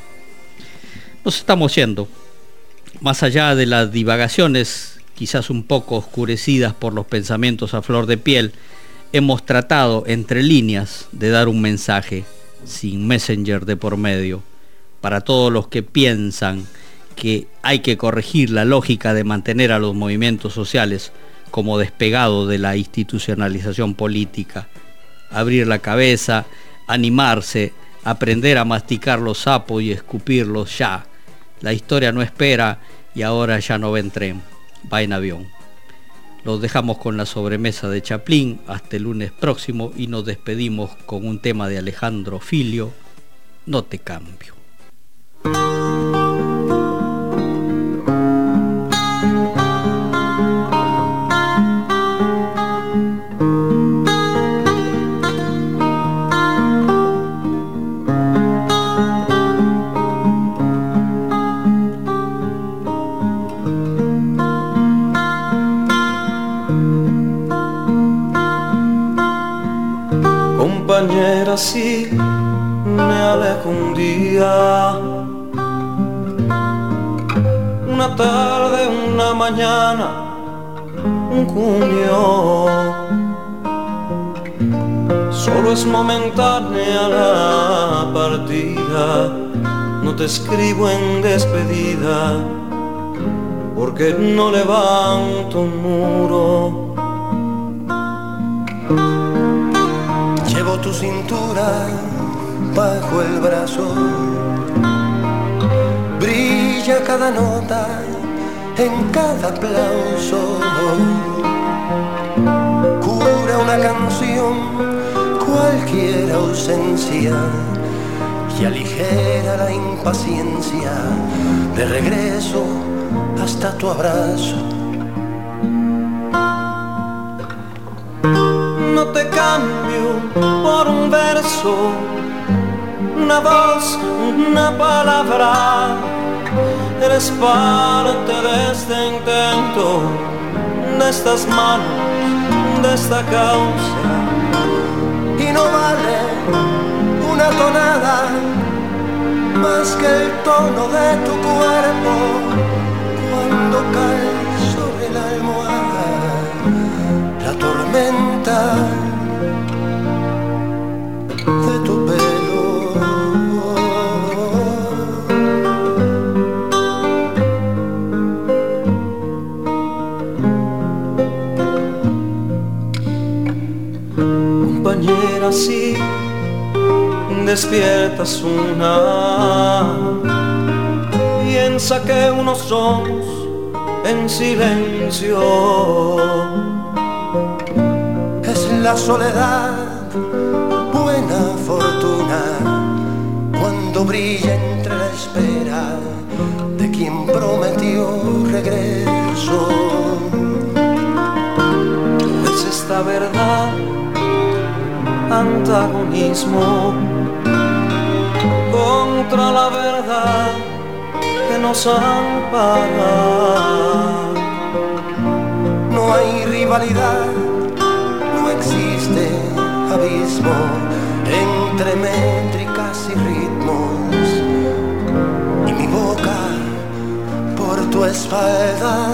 S2: Nos estamos yendo. Más allá de las divagaciones, quizás un poco oscurecidas por los pensamientos a flor de piel, hemos tratado, entre líneas, de dar un mensaje, sin Messenger de por medio, para todos los que piensan que hay que corregir la lógica de mantener a los movimientos sociales como despegados de la institucionalización política. Abrir la cabeza, animarse, aprender a masticar los sapos y escupirlos ya. La historia no espera y ahora ya no va en tren, va en avión. Los dejamos con la sobremesa de Chaplin hasta el lunes próximo y nos despedimos con un tema de Alejandro Filio, No te cambio.
S7: compañera, sí, me alejo un día, una tarde, una mañana, un junio. Solo es momentánea la partida, no te escribo en despedida, porque no levanto un muro.
S13: Llevo tu cintura bajo el brazo, brilla cada nota en cada aplauso, cura una canción cualquier ausencia y aligera la impaciencia de regreso hasta tu abrazo.
S7: No te cambio por un verso, una voz, una palabra. Eres parte de este intento, de estas manos, de esta causa.
S13: Y no vale una tonada más que el tono de tu cuerpo cuando cae sobre la almohada la tormenta de tu pelo.
S7: Compañera, sí, despiertas una, piensa que uno somos en silencio.
S13: Es la soledad, buena fortuna, cuando brilla entre la espera de quien prometió regreso.
S7: Es esta verdad, antagonismo contra la verdad que nos ampara.
S13: No hay rivalidad, no existe abismo entre métricas y ritmos, y mi boca por tu espalda.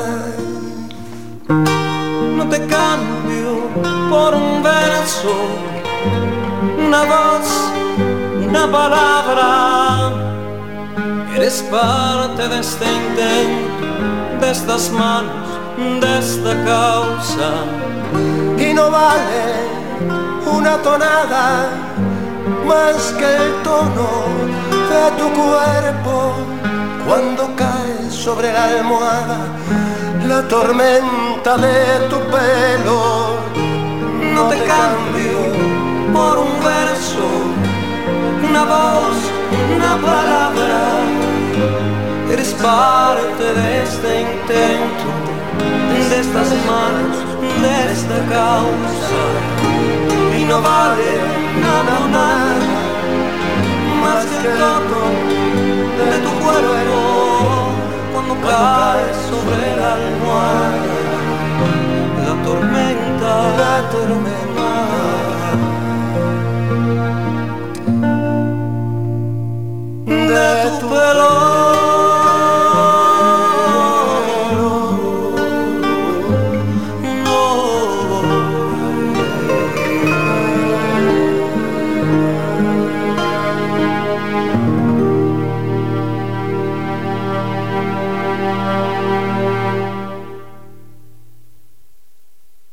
S7: No te cambio por un verso, una voz, una palabra. Eres parte de este intento, de estas manos, de esta causa.
S13: Y no vale una tonada más que el tono de tu cuerpo cuando cae sobre la almohada la tormenta de tu pelo.
S7: No te cambio por un verso, una voz, una palabra. Eres parte de este intento, de estas manos, de esta causa. Y no vale nada, nada más que el tono de tu cuerpo cuando cae sobre la almohada la tormenta, la tormenta.